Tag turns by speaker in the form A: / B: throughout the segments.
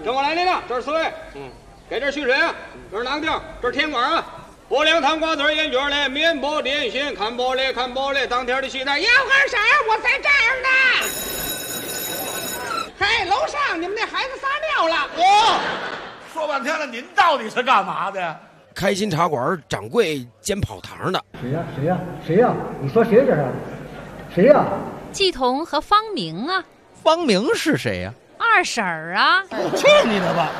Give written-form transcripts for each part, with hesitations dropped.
A: 跟我来，领导，这是水，给这蓄水啊，这是囊条，这是甜瓜啊。薄凉汤瓜子烟卷嘞，面包点心，看玻璃，当天的西单。
B: 要干啥？我在这儿呢。嘿，楼上你们那孩子撒尿了。
C: 说半天了，您到底是干嘛的呀？
D: 开心茶馆掌柜兼跑堂的。
E: 谁呀？你说谁这是？谁呀？
F: 季彤和方明啊。
G: 方明是谁呀？
F: 二婶儿啊。
C: 去你的吧！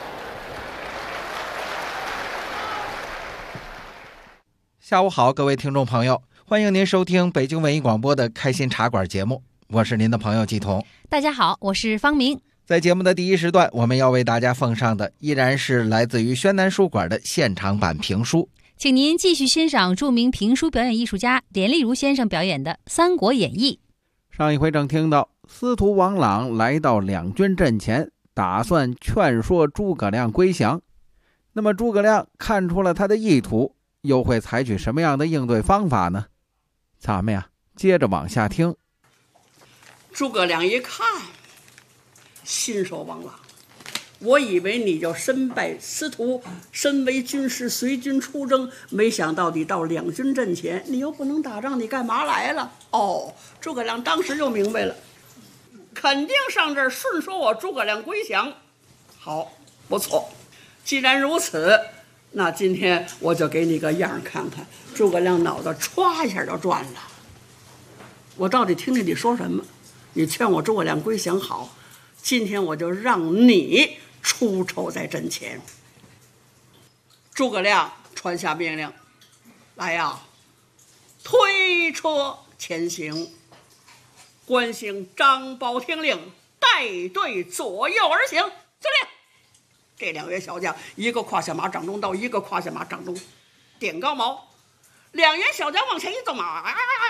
G: 下午好，各位听众朋友，欢迎您收听北京文艺广播的开心茶馆节目，我是您的朋友季彤。
F: 大家好，我是方明。
G: 在节目的第一时段，我们要为大家奉上的依然是来自于宣南书馆的现场版评书，
F: 请您继续欣赏著名评书表演艺术家连丽如先生表演的《三国演义》。
H: 上一回正听到司徒王朗来到两军阵前，打算劝说诸葛亮归降。那么诸葛亮看出了他的意图，又会采取什么样的应对方法呢？咱们呀，接着往下听。
I: 诸葛亮一看，心说王朗，我以为你就身败司徒，身为军师随军出征，没想到你到两军阵前，你又不能打仗，你干嘛来了？诸葛亮当时就明白了，肯定上这儿顺说我诸葛亮归降。好，不错，既然如此，那今天我就给你个样看看。诸葛亮脑袋歘一下就转了，我到底听听你说什么？你劝我诸葛亮归降好，今天我就让你出丑在阵前。诸葛亮传下命令，来呀，推车前行。关兴、张苞听令，带队左右而行。司令，这两员小将，一个胯下马掌中刀，一个胯下马掌中点高矛。两员小将往前一纵马，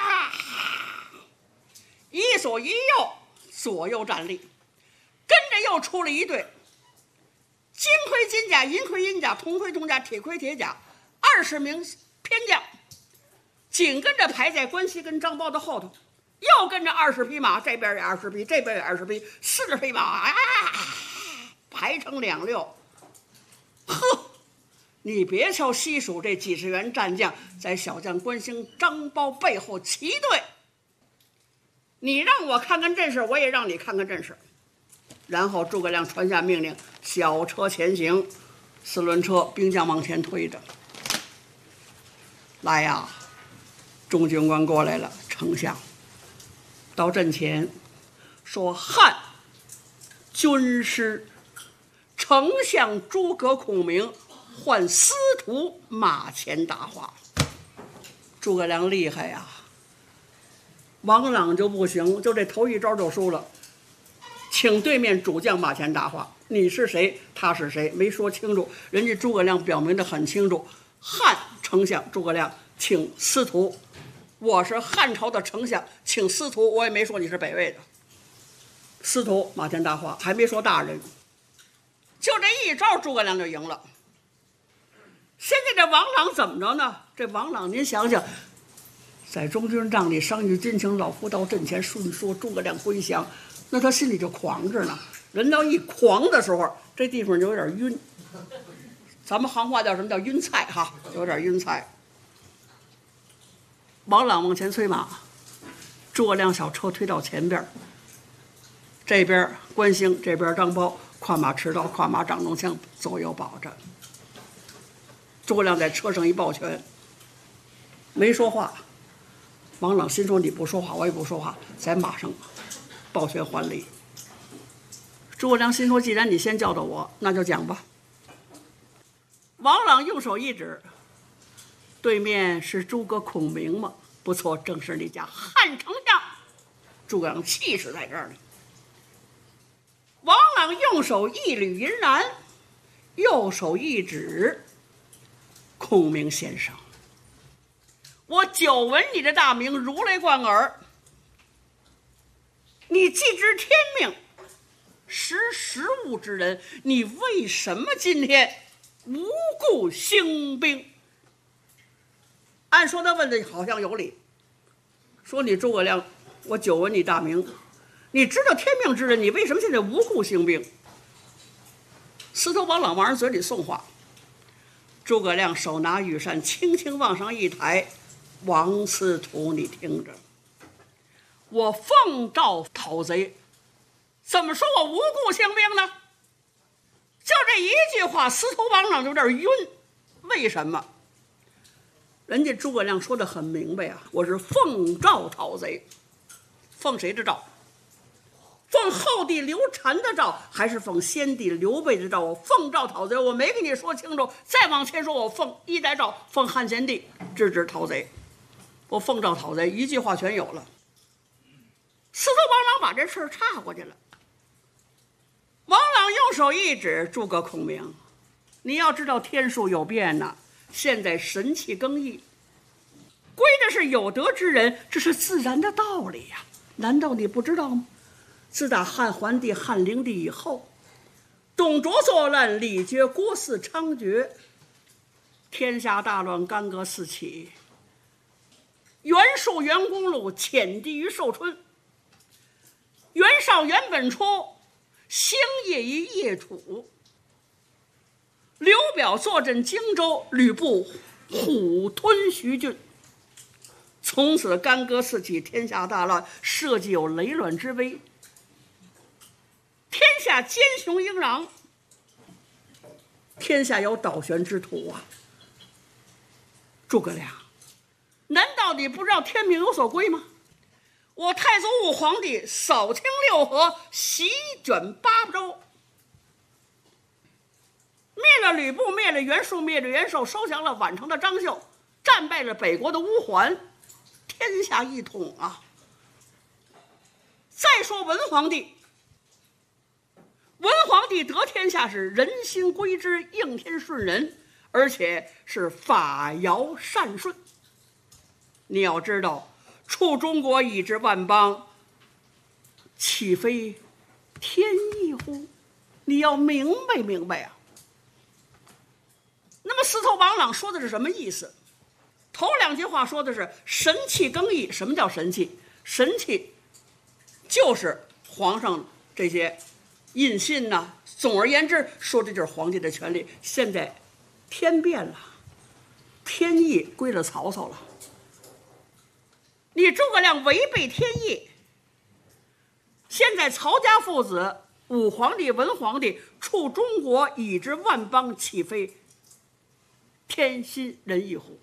I: 一左一右，左右站立，跟着又出了一队，金盔金甲，银盔银甲，铜盔铜甲，铁盔铁甲，20名偏将，紧跟着排在关西跟张苞的后头，又跟着20匹马，这边也20匹，这边也20匹，40匹马，排成两溜。你别瞧西蜀这几十员战将在小将关兴、张苞背后齐队，你让我看看阵势，我也让你看看阵势。然后诸葛亮传下命令，小车前行，4轮车，兵将往前推着。来呀，中军官过来了，丞相到阵前说：汉军师丞相诸葛孔明唤司徒马前答话。诸葛亮厉害呀，王朗就不行，就这头一招就输了。请对面主将马前答话，你是谁，他是谁，没说清楚。人家诸葛亮表明得很清楚，汉丞相诸葛亮请司徒，我是汉朝的丞相，请司徒，我也没说你是北魏的。司徒马前答话，还没说大人，就这一招诸葛亮就赢了。现在这王朗怎么着呢？这王朗您想想，在中军帐里商议军情，老夫到阵前顺说诸葛亮归降，那他心里就狂着呢。人到一狂的时候，这地方就有点晕，咱们行话叫什么？叫晕菜哈，有点晕菜。王朗往前催马，诸葛亮小车推到前边，这边关兴，这边张苞，跨马持刀，跨马掌中枪，左右保着。诸葛亮在车上一抱拳，没说话。王朗心说：你不说话，我也不说话，在马上抱拳还礼。诸葛亮心说：既然你先叫到我，那就讲吧。王朗用手一指，对面是诸葛孔明吗？不错，正是你家汉丞相。诸葛亮气势在这儿呢。王朗用手一捋银髯，右手一指，孔明先生，我久闻你的大名，如雷贯耳。你既知天命，识时务之人，你为什么今天无故兴兵？按说他问的好像有理，说你诸葛亮，我久闻你大名，你知道天命之人，你为什么现在无故兴兵？ 司徒王朗往人嘴里送话，诸葛亮手拿羽扇，轻轻往上一抬：“王司徒，你听着，我奉诏讨贼，怎么说我无故兴兵呢？”就这一句话，司徒王朗有点晕。为什么？人家诸葛亮说的很明白啊，我是奉诏讨贼。奉谁的诏？奉后帝刘禅的诏，还是奉先帝刘备的诏？我奉诏讨贼，我没跟你说清楚。再往前说，我奉一代诏，奉汉献帝制止讨贼。我奉诏讨贼，一句话全有了。司徒王朗把这事儿岔过去了。王朗用手一指诸葛孔明：“你要知道天数有变呐，现在神器更易，归的是有德之人，这是自然的道理呀。难道你不知道吗？自打汉桓帝、汉灵帝以后，董卓作乱，李傕、郭汜猖獗，天下大乱，干戈四起，袁术、袁公路遣地于寿春，袁绍、袁本初兴业于邺楚，刘表坐镇荆州，吕布虎吞徐郡。从此干戈四起，天下大乱，社稷有雷乱之危，天下奸雄应攘，天下有倒悬之徒啊！诸葛亮，难道你不知道天命有所归吗？我太祖武皇帝扫清六合，席卷八州，灭了吕布，灭了袁术，灭了袁绍，收降了宛城的张绣，战败了北国的乌桓，天下一统啊！再说文皇帝，文皇帝得天下是人心归之，应天顺人，而且是法尧善顺。你要知道，处中国以治万邦，岂非天意乎？你要明白明白啊！那么司徒王朗说的是什么意思？头两句话说的是神器更易。什么叫神器？神器就是皇上这些印信呐。总而言之，说这就是皇帝的权利。现在天变了，天意归了曹操了。你诸葛亮违背天意，现在曹家父子，武皇帝、文皇帝处中国以治万邦，岂非天心仁义乎？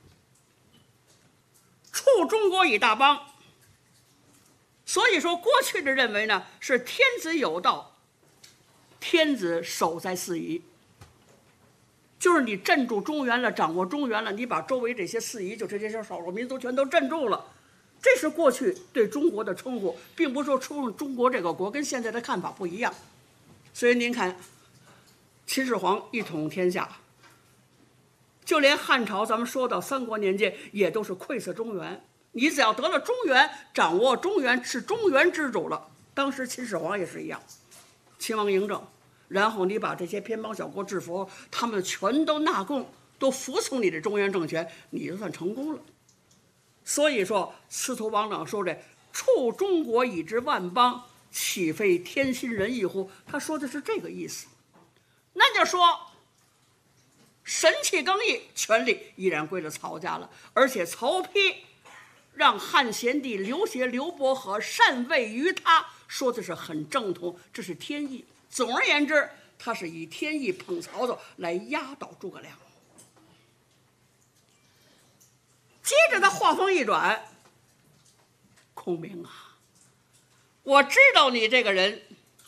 I: 处中国以大邦，所以说过去的认为呢，是天子有道，天子守在四夷，就是你镇住中原了，掌握中原了，你把周围这些四夷，就这些少数民族全都镇住了，这是过去对中国的称呼，并不是说出中国这个国跟现在的看法不一样。所以您看，秦始皇一统天下，就连汉朝，咱们说到三国年间，也都是窥测中原。你只要得了中原，掌握中原，是中原之主了。当时秦始皇也是一样，秦王嬴政，然后你把这些偏邦小国制服，他们全都纳贡，都服从你的中原政权，你就算成功了。所以说，司徒王朗说这处中国以治万邦，岂非天心仁义乎？他说的是这个意思。那就说神器更易，权力依然归了曹家了，而且曹丕让汉献帝刘协、刘伯和禅位于他，说的是很正统，这是天意。总而言之，他是以天意捧曹操来压倒诸葛亮。接着他话锋一转，孔明啊，我知道你这个人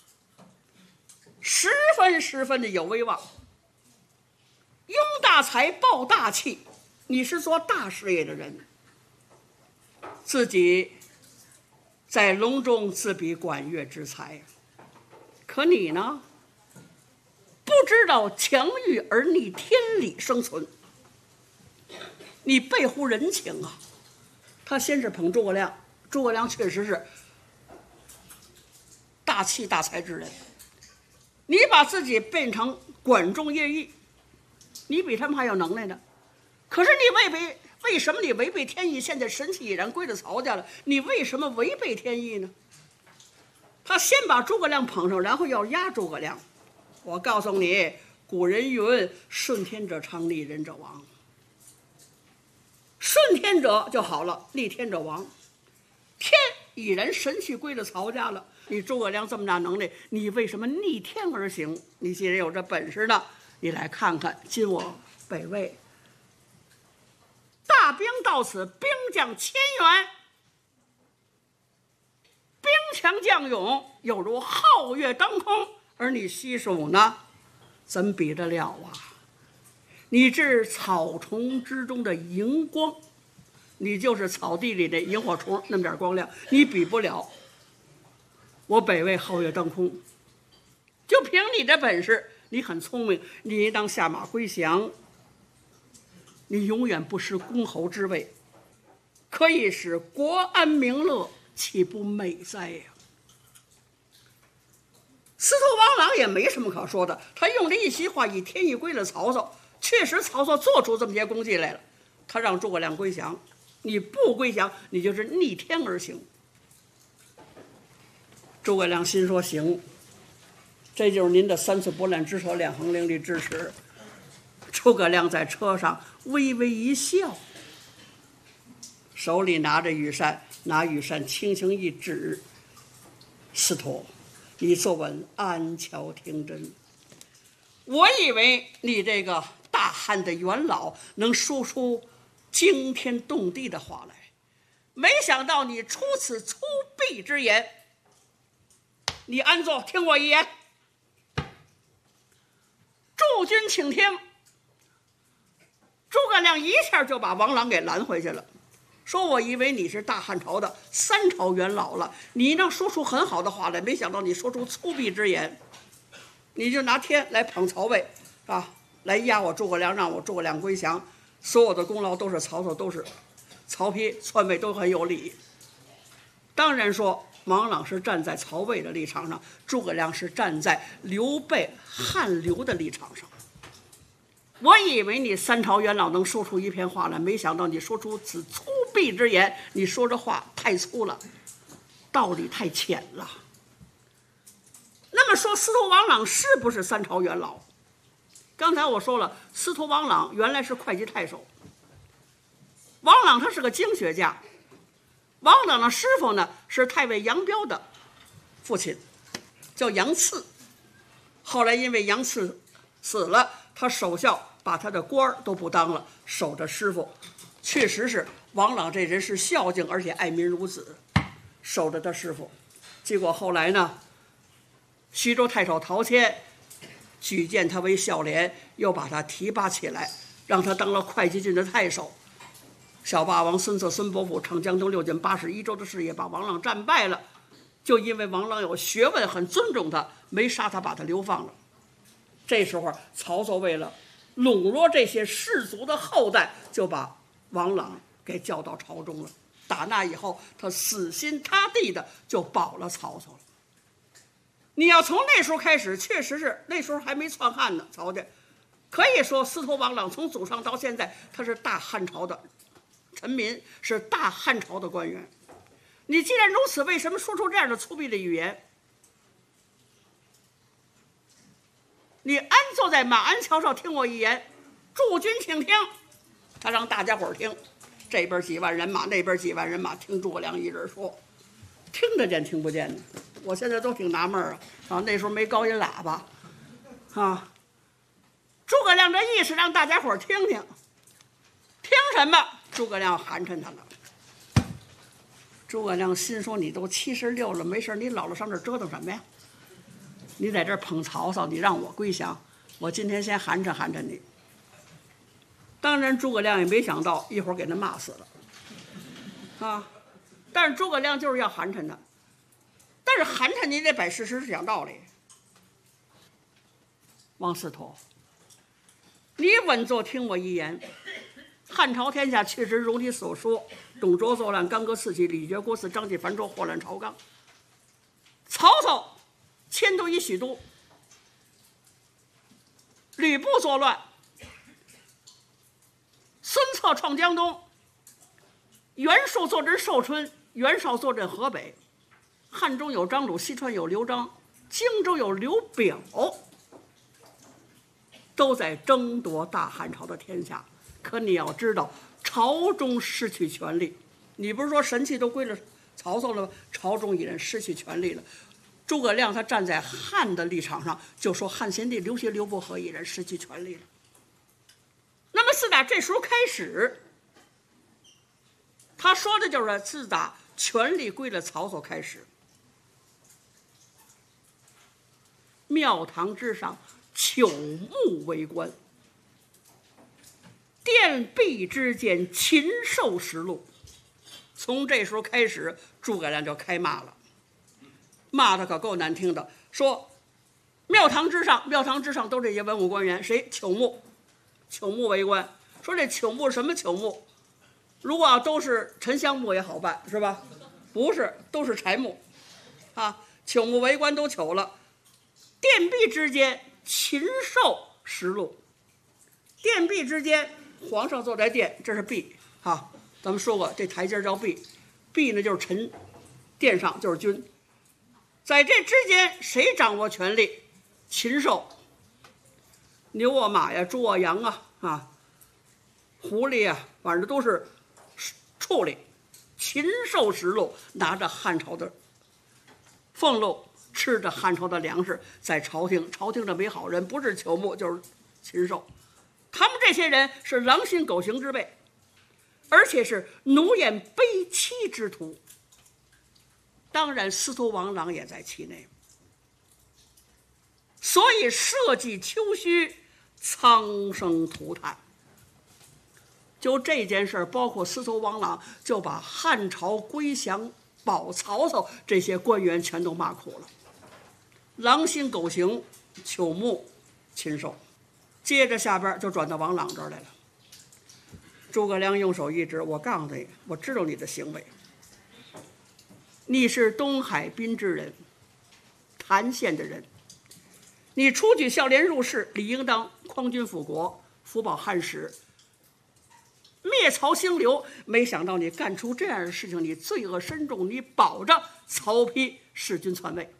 I: 十分的有威望，拥大财抱大气，你是做大事业的人，自己在隆中自比管乐之才，可你呢，不知道强欲而逆天理生存，你背乎人情啊。他先是捧诸葛亮，诸葛亮确实是大气大才之人，你把自己变成管仲、乐毅，你比他们还有能耐呢。可是你为什么你违背天意？现在神器已然归了曹家了，你为什么违背天意呢？他先把诸葛亮捧上，然后要压诸葛亮。我告诉你， 古人云：顺天者昌，逆人者亡。顺天者就好了，逆天者亡。天已然神气归了曹家了，你诸葛亮这么大能耐，你为什么逆天而行？你既然有这本事呢，你来看看今我北魏大兵到此，兵将千员，兵强将勇，有如皓月当空，而你西蜀呢，怎比得了啊？你这草丛之中的荧光，你就是草地里的萤火虫，那么点光亮，你比不了我北魏皓月当空。就凭你的本事，你很聪明，你应当下马归降，你永远不失公侯之位，可以使国安民乐，岂不美哉呀？司徒王朗也没什么可说的，他用这一席话以天意归了曹操，确实曹操做出这么些功绩来了，他让诸葛亮归降，你不归降，你就是逆天而行。诸葛亮心说行，这就是您的三寸不烂之舌，两行伶俐之词。诸葛亮在车上微微一笑，手里拿着羽扇，拿羽扇轻轻一指，司徒，你坐稳，安瞧听真。我以为你这个大汉的元老能说出惊天动地的话来，没想到你出此粗鄙之言。你安坐，听我一言。诸君请听。诸葛亮一下就把王朗给拦回去了，说我以为你是大汉朝的三朝元老了，你能说出很好的话来，没想到你说出粗鄙之言，你就拿天来捧曹魏啊，来压我诸葛亮，让我诸葛亮归降，所有的功劳都是曹操，都是曹丕篡位都很有理。当然说王朗是站在曹魏的立场上，诸葛亮是站在刘备汉刘的立场上。我以为你三朝元老能说出一片话来，没想到你说出此粗鄙之言，你说这话太粗了，道理太浅了。那么说司徒王朗是不是三朝元老？刚才我说了，司徒王朗原来是会稽太守，王朗他是个经学家，王朗的师傅呢是太尉杨彪的父亲，叫杨赐。后来因为杨赐死了，他守孝把他的官儿都不当了，守着师傅。确实是王朗这人是孝敬而且爱民如子，守着他师傅。结果后来呢，徐州太守陶谦举荐他为孝廉，又把他提拔起来，让他当了会稽郡的太守。小霸王孙策、孙伯符逞江东6郡8市1州的事业，把王朗战败了。就因为王朗有学问，很尊重他，没杀他，把他流放了。这时候曹操为了笼络这些士族的后代，就把王朗给叫到朝中了。打那以后，他死心塌地的就保了曹操了。你要从那时候开始，确实是那时候还没篡汉呢，曹家可以说司徒王朗从祖上到现在，他是大汉朝的臣民，是大汉朝的官员。你既然如此，为什么说出这样的粗鄙的语言？你安坐在马鞍桥上，听我一言，诸君请听。他让大家伙听，这边几万人马，那边几万人马，听诸葛亮一人说，听得见听不见呢？我现在都挺纳闷啊！那时候没高音喇叭啊。诸葛亮这意思让大家伙听听，听什么？诸葛亮寒碜他了。诸葛亮心说：你都76了，没事你老了上这儿折腾什么呀？你在这儿捧曹操，你让我归降，我今天先寒碜寒碜你。当然诸葛亮也没想到一会儿给他骂死了啊！但是诸葛亮就是要寒碜他，但是寒碜你得摆事实讲道理。王司徒，你稳坐听我一言。汉朝天下确实如你所说，董卓作乱，干戈四起，李傕郭汜，张继樊卓，祸乱朝纲。曹操迁都以许都，吕布作乱，孙策创江东，袁术坐镇寿春，袁绍坐镇河北。汉中有张鲁，西川有刘璋，荆州有刘表。 都在争夺大汉朝的天下。可你要知道，朝中失去权力，你不是说神器都归了曹操了吗？朝中已然失去权力了。诸葛亮他站在汉的立场上，就说汉献帝、刘协、刘伯和已然失去权力了。那么自打这时候开始，他说的就是自打权力归了曹操开始，庙堂之上朽木为官，殿壁之间禽兽食禄。从这时候开始，诸葛亮就开骂了，骂的可够难听的，说庙堂之上都这些文武官员，谁朽木为官。说这朽木什么朽木？如果都是沉香木也好办，是吧？不是，都是柴木啊！朽木为官都朽了。殿壁之间禽兽食禄，殿壁之间，皇上坐在殿，这是壁啊。咱们说过，这台阶叫壁，壁呢就是臣，殿上就是君。在这之间，谁掌握权力？禽兽，牛啊、马呀、猪啊、羊啊、狐狸啊，反正都是畜类，禽兽食禄，拿着汉朝的俸禄，吃着汉朝的粮食，在朝廷的没好人，不是朽木就是禽兽。他们这些人是狼心狗行之辈，而且是奴颜卑欺之徒。当然司徒王朗也在其内，所以社稷丘墟，苍生涂炭。就这件事，包括司徒王朗就把汉朝归降保曹操这些官员全都骂苦了，狼心狗行，朽木禽兽。接着下边就转到王朗这儿来了。诸葛亮用手一指，我告诉你，我知道你的行为，你是东海滨之人，谭县的人，你出举孝廉入仕，理应当匡君辅国，辅保汉室，灭曹兴刘。没想到你干出这样的事情，你罪恶深重，你保着曹丕弑君篡位。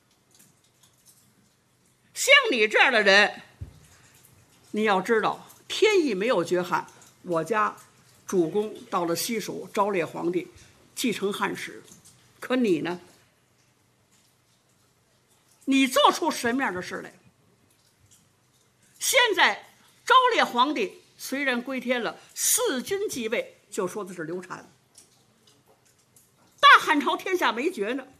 I: 像你这样的人，你要知道，天意没有绝汉，我家主公到了西蜀，昭烈皇帝继承汉室，可你呢？你做出什么样的事来？现在昭烈皇帝虽然归天了，四君继位，就说的是刘禅。大汉朝天下没绝呢，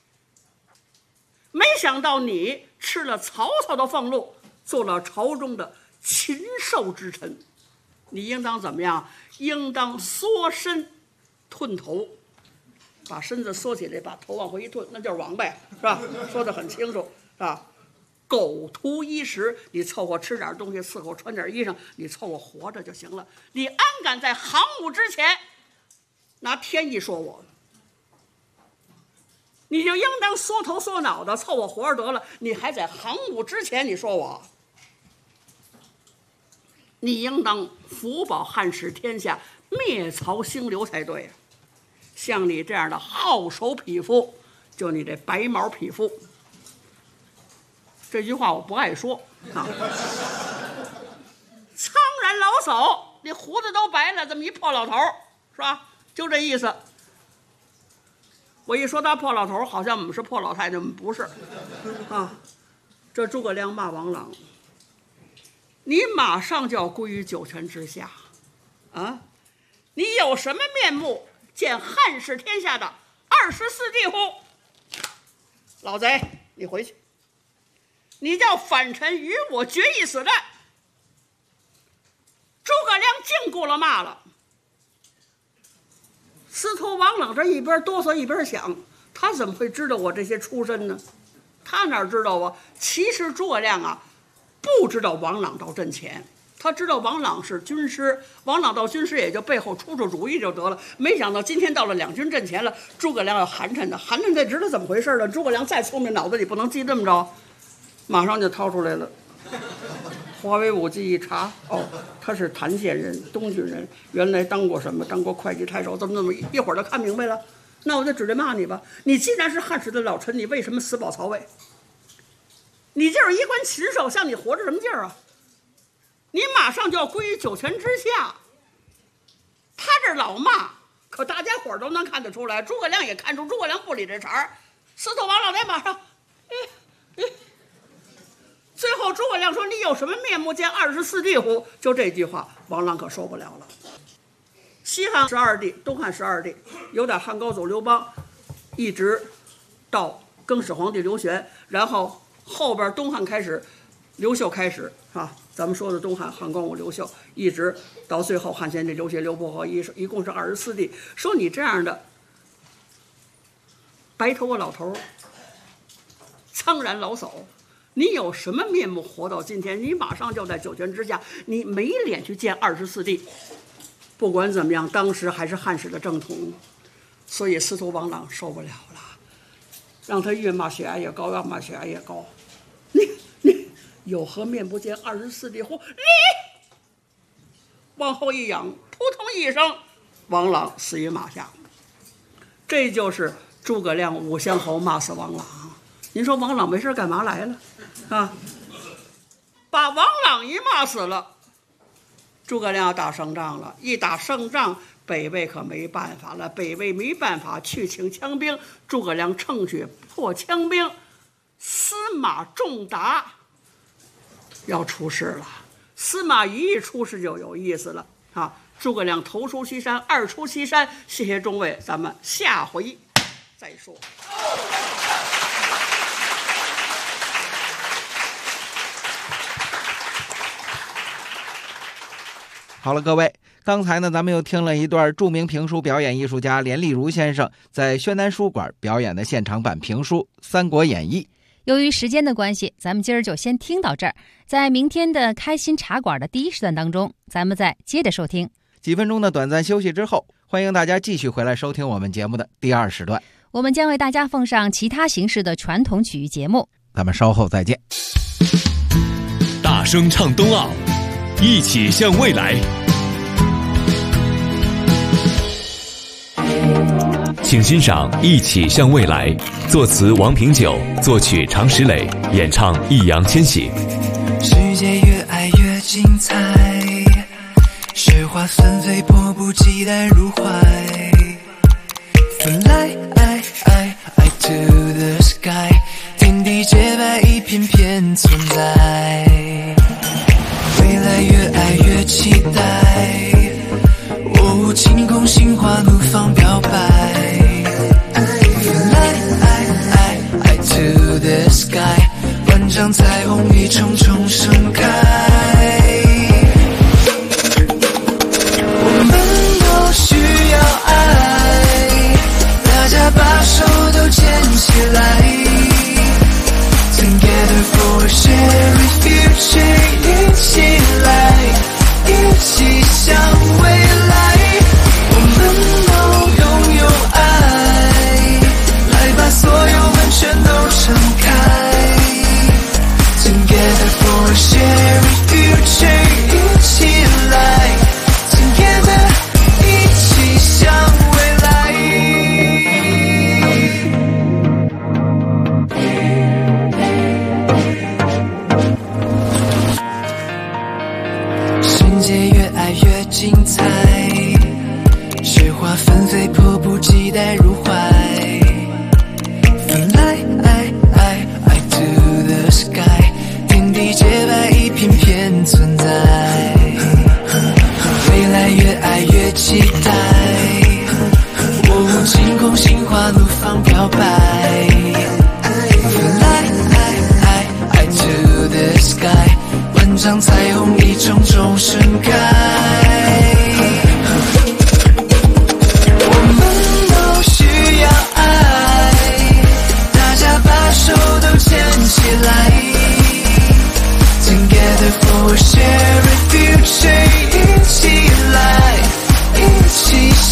I: 没想到你吃了曹操的俸禄，做了朝中的禽兽之臣，你应当怎么样？应当缩身吞头，把身子缩起来，把头往回一吞，那就是王八，是吧？说得很清楚，是吧？苟图衣食，你凑合吃点东西，伺候穿点衣裳，你凑合活着就行了。你安敢在行伍之前拿天意说我？你就应当缩头缩脑的凑合活着得了。你还在行伍之前你说我？你应当辅保汉室天下，灭曹兴刘才对。像你这样的好手匹夫，就你这白毛匹夫。这句话我不爱说啊。苍然老叟，你胡子都白了，这么一破老头，是吧？就这意思。我一说他破老头，好像我们是破老太太，我们不是啊。这诸葛亮骂王朗，你马上就要归于九泉之下啊！你有什么面目见汉室天下的24帝乎？老贼，你回去，你叫反臣与我决一死战。诸葛亮禁锢了骂了。司徒王朗这一边哆嗦一边想，他怎么会知道我这些出身呢？他哪知道啊？其实诸葛亮啊，不知道王朗到阵前，他知道王朗是军师，王朗到军师也就背后出主意就得了。没想到今天到了两军阵前了，诸葛亮要寒碜的，寒碜这知道怎么回事了。诸葛亮再聪明，脑子里不能记这么着，马上就掏出来了。华为武记一查，哦，他是谭县人，东郡人，原来当过什么？当过会稽太守，怎么一会儿就看明白了。那我就指着骂你吧。你既然是汉室的老臣，你为什么死保曹魏？你就是一官禽兽，像你活着什么劲儿啊？ 你马上就要归于九泉之下。他这老骂，可大家伙都能看得出来，诸葛亮也看出诸葛亮不理这茬儿。司徒王朗在马上，最后诸葛亮说：“你有什么面目见24帝乎？”就这句话，王朗可受不了了。西汉12帝，东汉12帝，有点汉高祖刘邦，一直到更始皇帝刘玄，然后后边东汉开始，刘秀开始啊，咱们说的东汉汉光武刘秀，一直到最后汉献帝刘协刘伯和一共是24帝。说你这样的白头发老头，苍然老叟，你有什么面目活到今天？你马上就在九泉之下，你没脸去见24帝。不管怎么样，当时还是汉室的正统，所以司徒王朗受不了了，让他越骂血压越高，越骂血压越高。你有何面不见24帝乎？你往后一仰，扑通一声，王朗死于马下。这就是诸葛亮5乡侯骂死王朗。您说王朗没事干嘛来了啊？把王朗一骂死了，诸葛亮要打胜仗了，一打胜仗，北魏可没办法了。北魏没办法，去请枪兵。诸葛亮乘雪破枪兵，司马仲达要出事了。司马懿一出事就有意思了啊！诸葛亮头出西山，二出西山。谢谢众位，咱们下回再说。
G: 好了，各位，刚才呢，咱们又听了一段著名评书表演艺术家连丽如先生在宣南书馆表演的现场版评书《三国演义》。
F: 由于时间的关系，咱们今儿就先听到这儿。在明天的开心茶馆的第1时段当中，咱们再接着收听。
G: 几分钟的短暂休息之后，欢迎大家继续回来收听我们节目的第2时段。
F: 我们将为大家奉上其他形式的传统曲艺节目。
G: 咱们稍后再见。
J: 大声唱冬奥，一起向未来。请欣赏《一起向未来》，作词王平久，作曲常石磊，演唱易烊千玺。
K: 世界越爱越精彩，雪花纷飞，迫不及待入怀。Fly to the sky， 天地洁白，一片片存在。未来越爱越期待，晴空心花怒放表白。Fly to the sky， 万丈彩虹一重重盛开。我们都需要爱，大家把手都牵起来。Together for a shared future， 一起来，一起向未来。我们都拥有爱，来把所有门全都敞开。Together for a shared future， 一起来 Together， 一起向未来。世界越爱越精彩，雪花纷飞，迫不及待入怀。Fly to the sky， 天地洁白，一片片存在。未来越爱越期待，晴空心花怒放表白。Fly to the sky， 万丈彩虹一重重盛开。Together for a shared future， 一起来，一起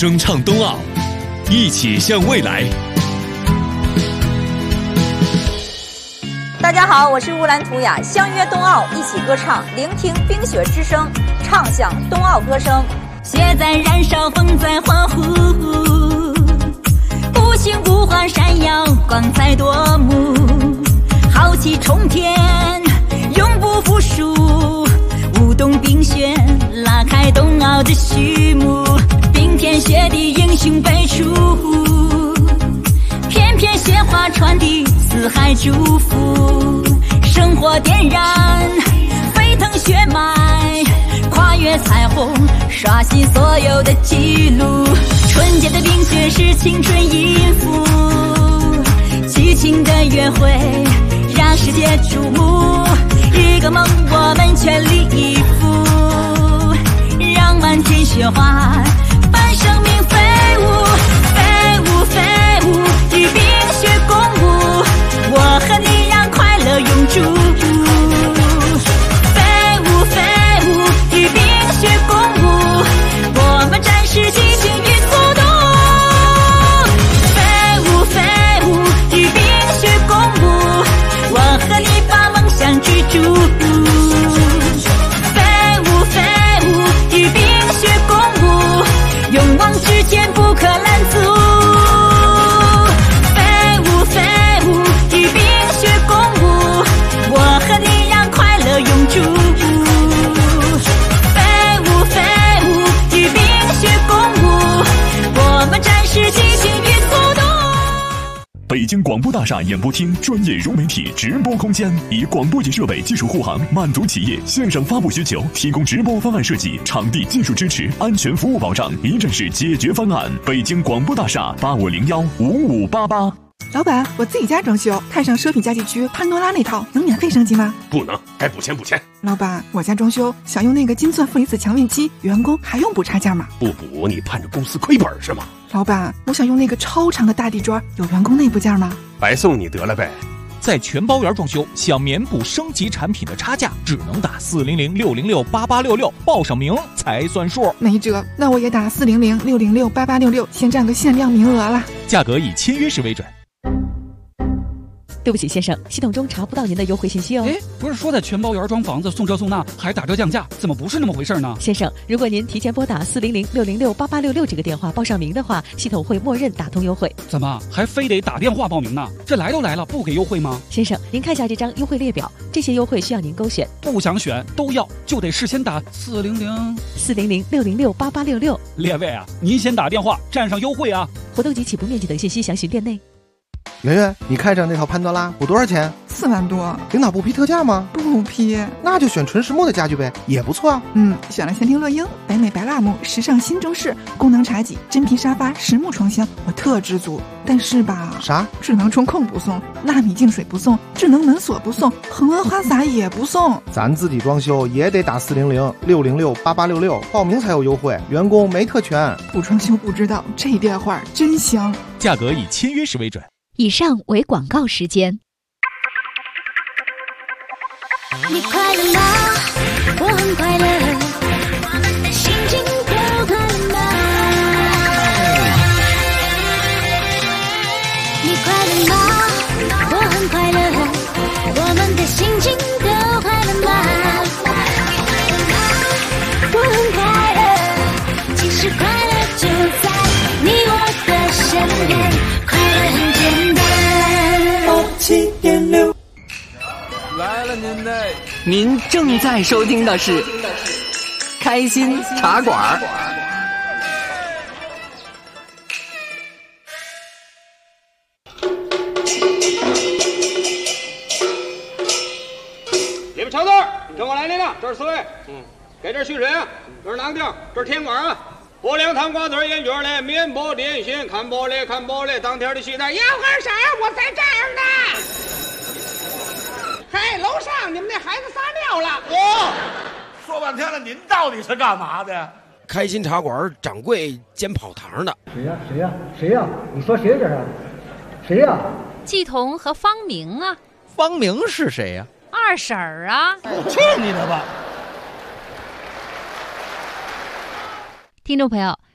J: 声唱冬奥，一起向未来。
L: 大家好，我是乌兰图雅，相约冬奥，一起歌唱，聆听冰雪之声，唱响冬奥歌声。
M: 雪在燃烧，风在欢呼，无形无环闪耀，光彩夺目，豪气冲天，永不服输。舞动冰雪，拉开冬奥的序幕，冰天雪地，英雄辈出，片片雪花传递四海祝福，生活点燃沸腾血脉，跨越彩虹，刷新所有的记录。纯洁的冰雪是青春音符，激情的约会让世界瞩目，一个梦我们全力以赴，让满天雪花伴生命飞舞，飞舞飞舞，与冰雪共舞，我和你让快乐永驻。飞舞飞舞，与冰雪共舞，我们展示激情与速度。飞舞飞舞，与冰雪共舞，我和你把梦想追逐。飞舞飞舞，与冰雪共舞，勇往直前不可拦阻。飞舞飞舞，与冰雪共舞，我和你让快乐永驻。飞舞飞舞，与冰雪共舞，我们展示激情与速度。
J: 北京广播大厦演播厅专业融媒体直播空间，以广播级设备技术护航，满足企业线上发布需求，提供直播方案设计、场地技术支持、安全服务保障，一站式解决方案。北京广播大厦85015588。
N: 老板，我自己家装修，看上奢品家具区潘多拉那套，能免费升级吗？
O: 不能，该补钱补钱。
N: 老板，我家装修想用那个金钻负离子强运期，员工还用补差价吗？
O: 不补你盼着公司亏本是吗？
N: 老板，我想用那个超长的大地砖，有员工内部价吗？
O: 白送你得了呗。
P: 在全包圆装修，想免补升级产品的差价，只能打400-606-8866，报上名才算数。
N: 没辙，那我也打400-606-8866，先占个限量名额了。
P: 价格以签约时为准。
Q: 对不起，先生，系统中查不到您的优惠信息哦。
R: 哎，不是说在全包圆装房子送这送那，还打折降价，怎么不是那么回事呢？
Q: 先生，如果您提前拨打400-606-8866这个电话报上名的话，系统会默认打通优惠。
R: 怎么还非得打电话报名呢？这来都来了，不给优惠吗？
Q: 先生，您看一下这张优惠列表，这些优惠需要您勾选。
R: 不想选都要，就得事先打
Q: 400-606-8866。
R: 列位啊，您先打电话占上优惠啊！
Q: 活动及起步面积等信息详询店内。
S: 圆圆，你看上那套潘多拉补多少钱
N: ？4万多。
S: 领导不批特价吗？
N: 不批。
S: 那就选纯实木的家具呗，也不错啊。
N: 选了前庭乐英、北美白蜡木、时尚新中式、功能茶几、真皮沙发、实木床箱，我特知足。但是吧，
S: 啥？
N: 智能中控不送，纳米净水不送，智能门锁不送，恒温花洒也不送。
S: 咱自己装修也得打400-606-8866，报名才有优惠，员工没特权。
N: 不装修不知道，这电话真香。
P: 价格以签约时为准。
F: 以上为广告时间。
M: 你快乐吗？我很快乐，心情都快乐吗？你快乐吗？我很快乐，我们的心情都快乐吗？我很快乐，其实快乐就在你我的身边，快乐很简单。87.6
T: 来了您正在收听的是开心茶馆。
A: 你们瞧字儿，跟我来领了，这是4位。给这蓄水啊，这是哪个地儿？这是天馆啊。拨凉糖瓜子烟卷嘞，面包点心，看玻璃看玻璃，当天的期待。
B: 要喝啥？我在这儿呢。嘿，楼上你们那孩子撒尿了。
C: 说半天了，您到底是干嘛的？
D: 开心茶馆掌柜兼跑堂的。
E: 谁呀？你说谁这是？谁呀？
F: 季彤和方明啊。
G: 方明是谁呀？
F: 二婶儿啊。
C: 去你的吧！
F: 听众朋友，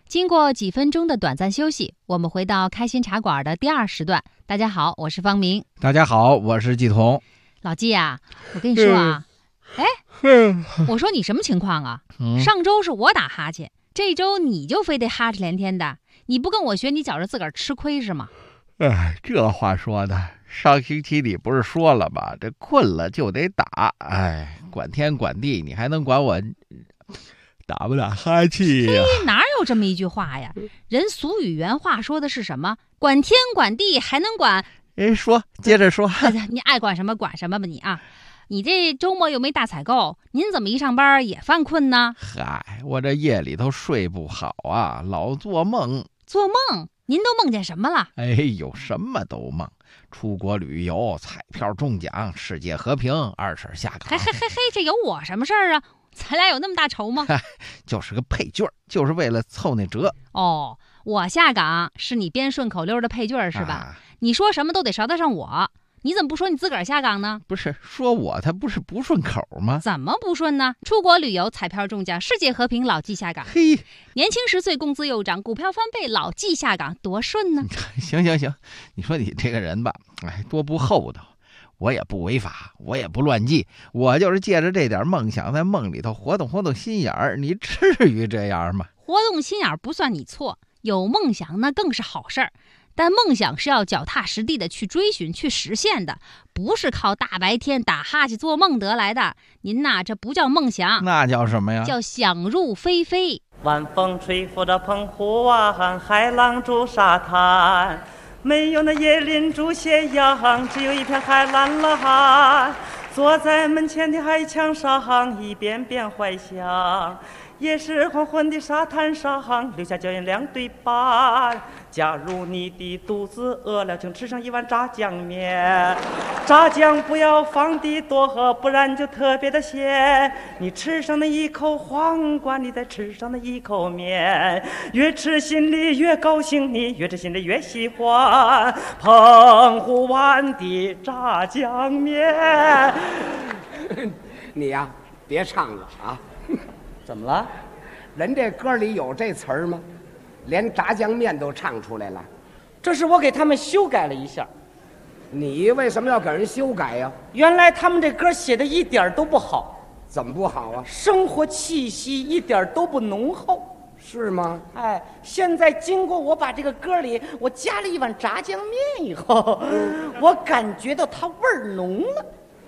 F: 经过几分钟的短暂休息，我们回到开心茶馆的第2时段。大家好，我是方明。
H: 大家好，我是季彤。
F: 老季啊，我跟你说啊，我说你什么情况啊？上周是我打哈欠，这周你就非得哈欠连天的，你不跟我学，你觉着自个儿吃亏是吗？
H: 哎，这话说的，上星期你不是说了吗？这困了就得打，哎，管天管地，你还能管我打不打哈气呀？
F: 哪有这么一句话呀？人俗语原话说的是什么？管天管地还能管？
H: 说，接着说。
F: 你爱管什么管什么吧你啊！你这周末又没大采购，您怎么一上班也犯困呢？
H: 嗨，我这夜里头睡不好啊，老做梦。
F: 做梦？您都梦见什么了？
H: 哎呦，什么都梦。出国旅游，彩票中奖，世界和平，二婶下岗。
F: 嘿，这有我什么事儿啊？咱俩有那么大仇吗？
H: 就是个配角，就是为了凑那折。
F: 哦，我下岗是你编顺口溜的配角是吧？你说什么都得捎得上我，你怎么不说你自个儿下岗呢？
H: 不是说我，他不是不顺口吗？
F: 怎么不顺呢？出国旅游，彩票中奖，世界和平，老季下岗。
H: 嘿，
F: 年轻10岁，工资又涨，股票翻倍，老季下岗，多顺呢！
H: 行，你说你这个人吧，哎，多不厚道。我也不违法，我也不乱纪，我就是借着这点梦想，在梦里头活动心眼儿。你至于这样吗？
F: 活动心眼儿不算你错，有梦想那更是好事儿。但梦想是要脚踏实地的去追寻、去实现的，不是靠大白天打哈欠做梦得来的。您呐，这不叫梦想，
H: 那叫什么呀？
F: 叫想入非非。
U: 晚风吹拂着澎湖湾，海浪逐沙滩。没有那椰林竹斜阳，只有一片海蓝蓝。坐在门前的海墙上，一遍遍怀想。也是黄昏的沙滩上，留下脚印2对半。假如你的肚子饿了，请吃上1碗炸酱面。炸酱不要放的多，不然就特别的咸。你吃上那一口黄瓜，你再吃上那一口面，越吃心里越高兴，你越吃心里越喜欢澎湖湾的炸酱面。
V: 你呀，别唱了啊！
U: 怎么了？
V: 人这歌里有这词儿吗？连炸酱面都唱出来了。
U: 这是我给他们修改了一下。
V: 你为什么要给人修改呀？
U: 原来他们这歌写的一点都不好。
V: 怎么不好啊？
U: 生活气息一点都不浓厚。
V: 是吗？
U: 哎，现在经过我把这个歌里我加了1碗炸酱面以后，我感觉到它味儿浓了。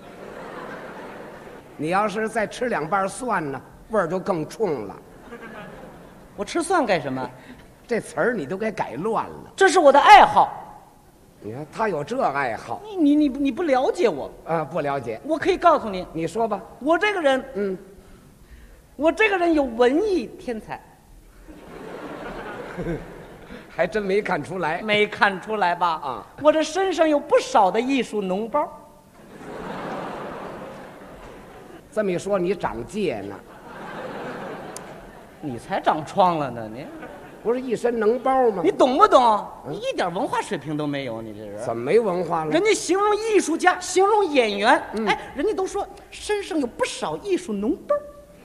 V: 你要是再吃2瓣蒜呢，味儿就更冲了。
U: 我吃蒜干什么？
V: 这词儿你都给改乱了。
U: 这是我的爱好。
V: 你看他有这爱好，
U: 你不了解我
V: 啊？不了解。
U: 我可以告诉你，
V: 你说吧。
U: 我这个人，我这个人有文艺天才。
V: 还真没看出来。
U: 没看出来吧？
V: 啊，
U: 我这身上有不少的艺术脓包。
V: 这么一说，你长疥呢？
U: 你才长疮了呢！你
V: 不是一身脓包吗？
U: 你懂不懂？你一点文化水平都没有，你这人
V: 怎么没文化了？
U: 人家形容艺术家，形容演员，哎，人家都说身上有不少艺术脓包。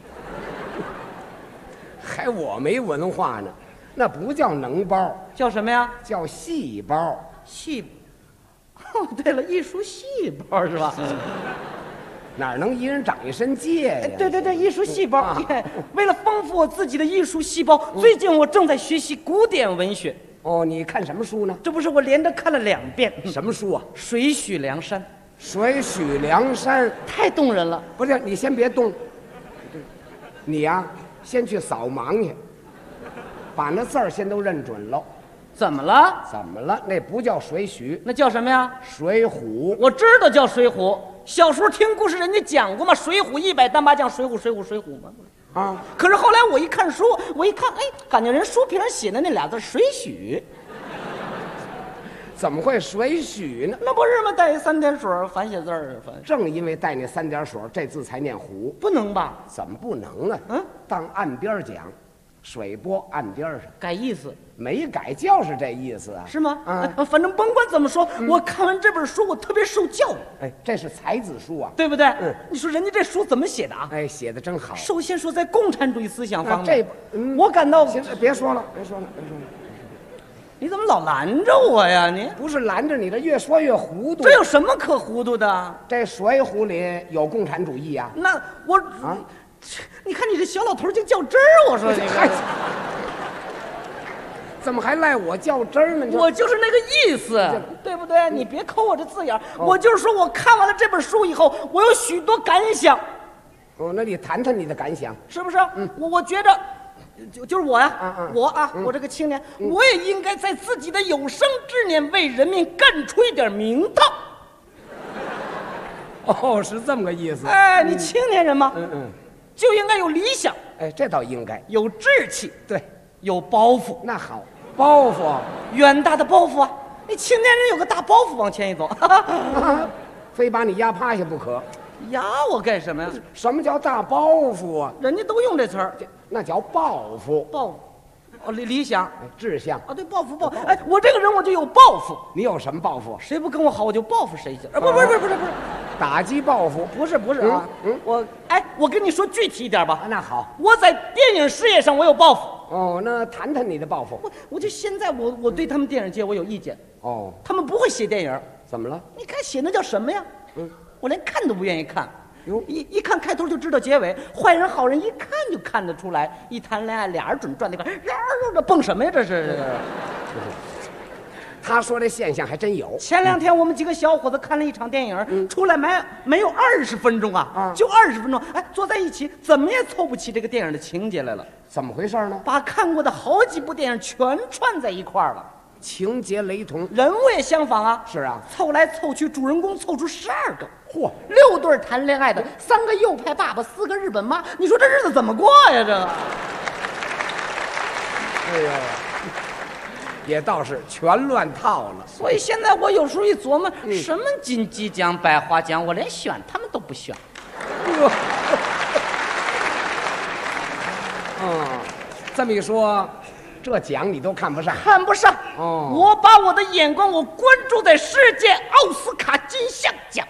V: 还我没文化呢，那不叫脓包，
U: 叫什么呀？
V: 叫细胞。
U: 细，哦，对了，艺术细胞是吧？
V: 哪能一人长一身疥呀？
U: 对，艺术细胞。为了丰富我自己的艺术细胞，最近我正在学习古典文学。
V: 哦，你看什么书呢？
U: 这不是我连着看了2遍。
V: 什么书啊？
U: 水许梁山。
V: 水许梁山
U: 太动人了。
V: 不是，你先别动，你呀，先去扫盲去，把那字儿先都认准喽。
U: 怎么了？
V: 怎么了？那不叫水许，
U: 那叫什么呀？
V: 水浒。
U: 我知道叫水浒。小时候听故事，人家讲过嘛，水浒100单八将，水浒嘛。
V: 啊！
U: 可是后来我一看书，我一看，哎，感觉人书皮上写的那俩字水许，
V: 怎么会水许呢？
U: 那不是吗？带3点水，反写字儿。
V: 正因为带那3点水，这字才念虎。
U: 不能吧？
V: 怎么不能啊？当岸边讲， 水波岸边上，
I: 改意思
V: 没改，就是这意思啊？
I: 是吗？
V: 啊，
I: 反正甭管怎么说，我看完这本书，我特别受教育。
V: 哎，这是才子书啊，
I: 对不对？你说人家这书怎么写的啊？
V: 哎，写的真好。
I: 首先说在共产主义思想方面，
V: 我
I: 感到
V: 行，别说了。
I: 你怎么老拦着我呀？你
V: 不是拦着你的，越说越糊涂。
I: 这有什么可糊涂的？
V: 这《水浒》里有共产主义呀？
I: 那我啊。你看你这小老头就较真儿，我说你
V: 怎么还赖我较真儿呢？
I: 我就是那个意思，对不对？你别抠我这字眼，我就是说我看完了这本书以后，我有许多感想。
V: 哦，那你谈谈你的感想，
I: 是不是？我觉着，就是我呀，我这个青年，我也应该在自己的有生之年为人民干出一点名堂。
V: 哦，是这么个意思。
I: 哎，你青年人嘛，就应该有理想，
V: 哎，这倒应该
I: 有志气，
V: 对，
I: 有抱负。
V: 那好，包袱，
I: 远大的抱负啊！你青年人有个大包袱往前一走，
V: 非把你压趴下不可。
I: 压我干什么呀？
V: 什么叫大包袱啊？
I: 人家都用这词儿，
V: 那叫抱负。
I: 抱负，哦，理想、
V: 志向
I: 啊，对，抱负。哎，我这个人我就有抱负。
V: 你有什么抱负？
I: 谁不跟我好，我就报复谁去。啊，不是。
V: 打击报复
I: 不是啊，我跟你说具体一点吧。
V: 那好，
I: 我在电影事业上我有抱负。
V: 哦，那谈谈你的抱负。
I: 我就现在我对他们电影界我有意见。
V: 哦，
I: 他们不会写电影。
V: 怎么了？
I: 你看写那叫什么呀？我连看都不愿意看。一看开头就知道结尾，坏人好人一看就看得出来。一谈恋爱，俩人准转那块，这蹦什么呀？这是。
V: 他说这现象还真有。
I: 前2天我们几个小伙子看了一场电影，出来没有20分钟啊，就20分钟，哎，坐在一起怎么也凑不起这个电影的情节来了。
V: 怎么回事呢？
I: 把看过的好几部电影全串在一块儿了，
V: 情节雷同，
I: 人物也相仿啊。
V: 是啊，
I: 凑来凑去，主人公凑出12个，
V: 嚯
I: ，6对谈恋爱的，3个右派爸爸，4个日本妈，你说这日子怎么过呀？这个，
V: 哎呀。也倒是全乱套了，
I: 所以现在我有时候一琢磨，什么金鸡奖、百花奖，我连选他们都不选。
V: 这么一说，这奖你都看不上？
I: 看不上。哦，我把我的眼光我关注在世界奥斯卡金像奖。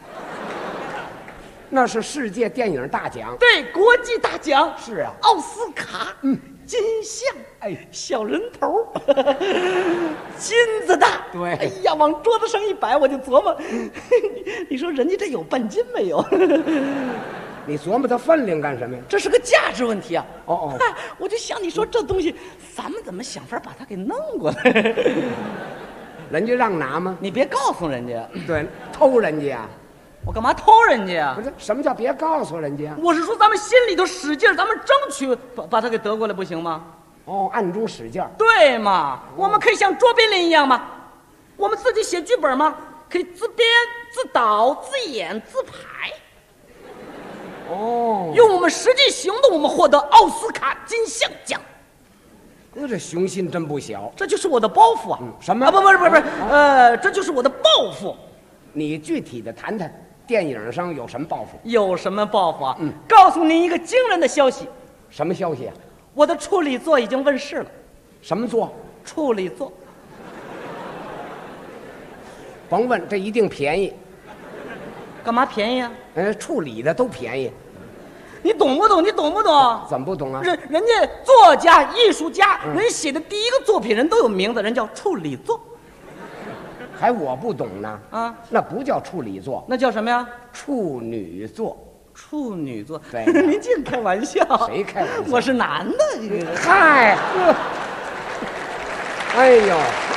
V: 那是世界电影大奖，
I: 对，国际大奖。
V: 是啊，
I: 奥斯卡，金像，哎，小人头，金子大，
V: 对，
I: 哎呀，往桌子上一摆，我就琢磨，你说人家这有半斤没有？
V: 你琢磨它分量干什么呀？
I: 这是个价值问题啊！
V: 哦，
I: 我就想你说这东西，咱们怎么想法把它给弄过来？
V: 人家让拿吗？
I: 你别告诉人家，
V: 对，偷人家呀。
I: 我干嘛偷人家呀？
V: 不是，什么叫别告诉人家？
I: 我是说咱们心里头使劲，咱们争取把他给得过来，不行吗？
V: 哦，暗中使劲。
I: 对嘛？我们可以像卓别林一样嘛，我们自己写剧本嘛，可以自编、自导、自演、自排。
V: 哦，
I: 用我们实际行动，我们获得奥斯卡金像奖。
V: 这雄心真不小。
I: 这就是我的包袱啊！
V: 什么？
I: 啊，不是，这就是我的抱负。
V: 你具体的谈谈。电影上有什么抱负？
I: 有什么抱负啊？告诉您一个惊人的消息。
V: 什么消息啊？
I: 我的处女作已经问世了。
V: 什么作？
I: 处女作。
V: 甭问，这一定便宜。
I: 干嘛便宜啊？
V: 处理的都便宜。
I: 你懂不懂？你懂不懂？
V: 怎么不懂啊？
I: 人家作家、艺术家，人写的第一个作品人都有名字，人叫处女作。
V: 还我不懂呢
I: 啊！
V: 那不叫处理作，
I: 那叫什么呀？
V: 处女作。
I: 处女作？
V: 对，
I: 您净开玩笑。
V: 谁开玩笑？
I: 我是男的。
V: 嗨，哎呦，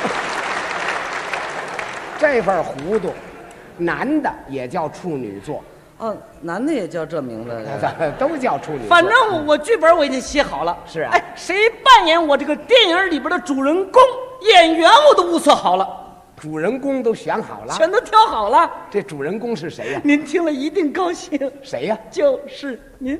V: 这份糊涂，男的也叫处女作。
I: 哦，男的也叫这名字，
V: 都叫处女作。
I: 反正我剧本我已经写好了。
V: 是啊。
I: 哎，谁扮演我这个电影里边的主人公？演员我都物色好了。
V: 主人公都选好了，
I: 全都挑好了。
V: 这主人公是谁呀？
I: 您听了一定高兴。
V: 谁呀？
I: 就是您。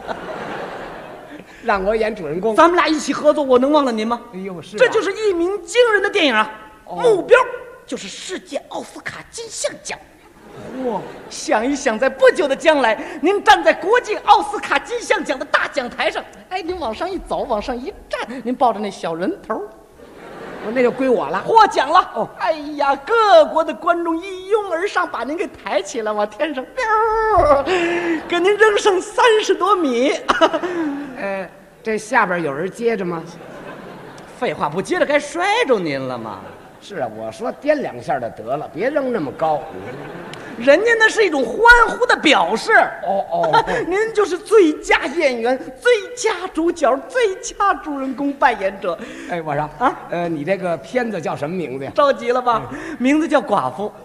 V: 让我演主人公，
I: 咱们俩一起合作，我能忘了您吗？
V: 哎呦，是。
I: 这就是一鸣惊人的电影啊！目标就是世界奥斯卡金像奖。 哇，想一想，在不久的将来，您站在国际奥斯卡金像奖的大讲台上，哎，您往上一走，往上一站，您抱着那小人头，
V: 那就归我了，
I: 获奖了。哦，哎呀，各国的观众一拥而上，把您给抬起来，往天上，给您扔上30多米。
V: 这下边有人接着吗？
I: 废话，不接着该摔着您了吗？
V: 是啊，我说颠2下就得了，别扔那么高。
I: 人家那是一种欢呼的表示。您就是最佳演员、最佳主角、最佳主人公扮演者。
V: 哎，我说啊，你这个片子叫什么名字呀？
I: 着急了吧？名字叫《寡妇》。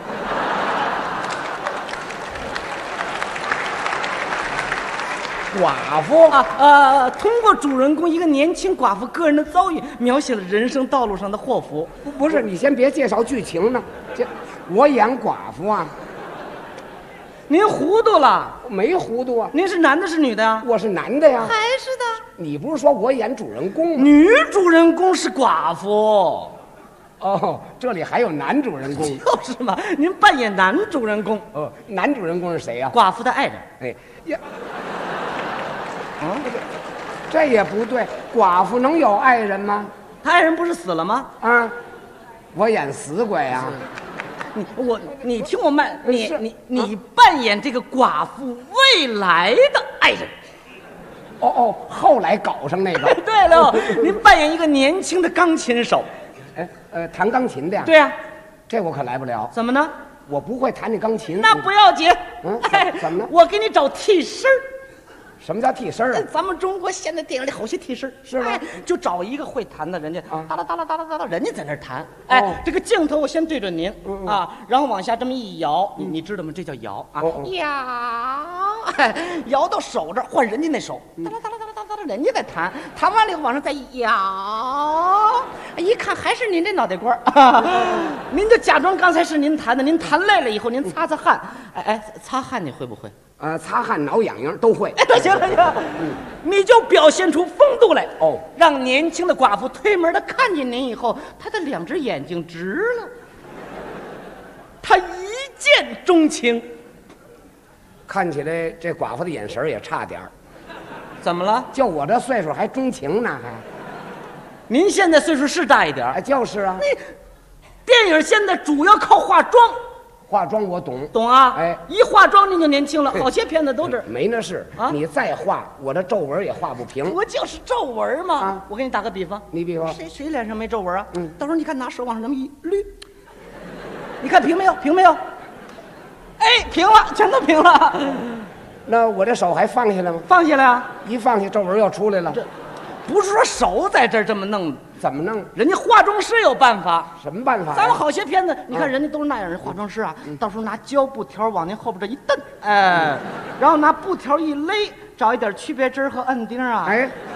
V: 寡妇
I: 通过主人公一个年轻寡妇个人的遭遇，描写了人生道路上的祸福。
V: 不是，你先别介绍剧情呢，我演寡妇啊。
I: 您糊涂了？
V: 没糊涂啊。
I: 您是男的是女的呀？
V: 我是男的呀。
I: 还是的。
V: 你不是说我演主人公吗？
I: 女主人公是寡妇。
V: 哦，这里还有男主人公。
I: 就是嘛，您扮演男主人公。
V: 男主人公是谁呀？
I: 寡妇的爱人。
V: 哎呀。这也不对，寡妇能有爱人吗？
I: 他爱人不是死了吗？
V: 啊，我演死鬼啊！
I: 你听我慢，你扮演这个寡妇未来的爱人。
V: 后来搞上那个。
I: 对了，您扮演一个年轻的钢琴手。
V: 弹钢琴的呀？
I: 对呀，
V: 这我可来不了。
I: 怎么呢？
V: 我不会弹那钢琴。
I: 那不要紧。
V: 怎么了？
I: 我给你找替身。
V: 什么叫替身啊？
I: 咱们中国现代电影里好些替身，
V: 是吗？
I: 就找一个会弹的人家，哒啦哒啦哒啦哒啦，人家在那儿弹。这个镜头我先对准您啊，然后往下这么一摇，你知道吗？这叫摇啊，摇，摇到手这儿换人家那手，哒啦哒啦哒啦哒啦，人家在弹，弹完了以后往上再一摇，一看还是您这脑袋瓜儿，您就假装刚才是您弹的，您弹累了以后您擦擦汗，擦汗你会不会？
V: 擦汗、挠痒痒都会。
I: 行了行，你就表现出风度来让年轻的寡妇推门的看见您以后，她的2只眼睛直了，她一见钟情。
V: 看起来这寡妇的眼神也差点儿。
I: 怎么了？
V: 就我这岁数还钟情呢？还？
I: 您现在岁数是大一点，
V: 就是啊。
I: 电影现在主要靠化妆。
V: 化妆我懂
I: 啊，一化妆您就年轻了，好些片子都是。
V: 没那事啊，你再画，我这皱纹也画不平。
I: 我就是皱纹嘛。我给你打个比方，
V: 你比方
I: 谁脸上没皱纹啊？到时候你看拿手往上这么一捋，你看平没有？平没有？平了，全都平了。
V: 那我这手还放下来吗？
I: 放下来啊！
V: 一放下，皱纹又出来了。
I: 不是说手在这儿这么弄，
V: 怎么弄？
I: 人家化妆师有办法。
V: 什么办法？
I: 咱们好些片子，你看人家都是那样，人化妆师啊，到时候拿胶布条往您后边这一蹬，然后拿布条一勒，找一点区别针和摁钉啊，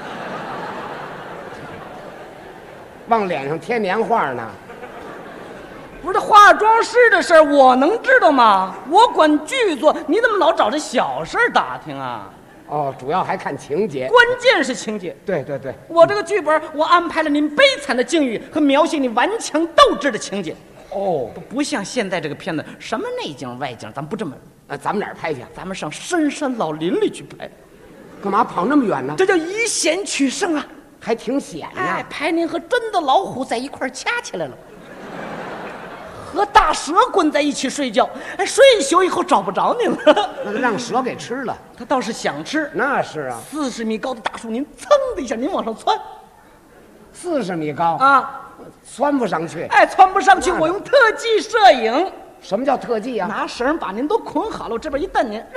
V: 往脸上贴年画呢。
I: 不是化妆师的事儿，我能知道吗？我管剧作，你怎么老找这小事打听啊？
V: 主要还看情节，
I: 关键是情节。
V: 对对对，
I: 我这个剧本我安排了您悲惨的境遇和描写你顽强斗志的情节。不像现在这个片子，什么内景外景，咱不这么。
V: 咱们哪儿拍去？
I: 咱们上深山老林里去拍。
V: 干嘛跑那么远呢？
I: 这叫以险取胜啊，
V: 还挺险呀。
I: 拍您和真的老虎在一块掐起来了。和大蛇滚在一起睡觉，睡一宿以后找不着您了，
V: 那就让蛇给吃了。
I: 他倒是想吃，
V: 那是啊。
I: 40米高的大树，您噌的一下，您往上窜
V: ，40米高
I: 啊，
V: 窜不上去。
I: 窜不上去，我用特技摄影。
V: 什么叫特技啊？
I: 拿绳把您都捆好了，我这边一蹬您，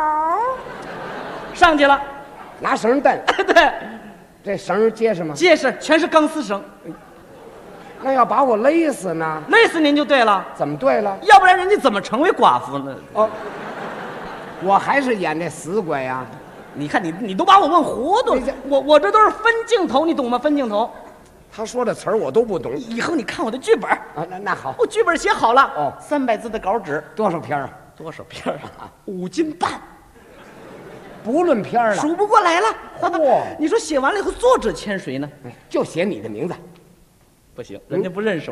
I: 上去了，
V: 拿绳蹬。
I: 对，
V: 这绳结实吗？
I: 结实，全是钢丝绳。
V: 那要把我勒死呢？
I: 勒死您就对了。
V: 怎么对了？
I: 要不然人家怎么成为寡妇呢？
V: 我还是演这死鬼啊！
I: 你看你都把我问糊涂了。我这都是分镜头，你懂吗？分镜头。
V: 他说的词儿我都不懂。
I: 以后你看我的剧本啊，
V: 那好，
I: 我剧本写好了。300字的稿纸，
V: 多少篇啊？
I: 多少篇啊？5斤半。
V: 不论篇了，
I: 数不过来了。你说写完了以后，作者签谁呢？
V: 就写你的名字。
I: 不行，人家不认识我。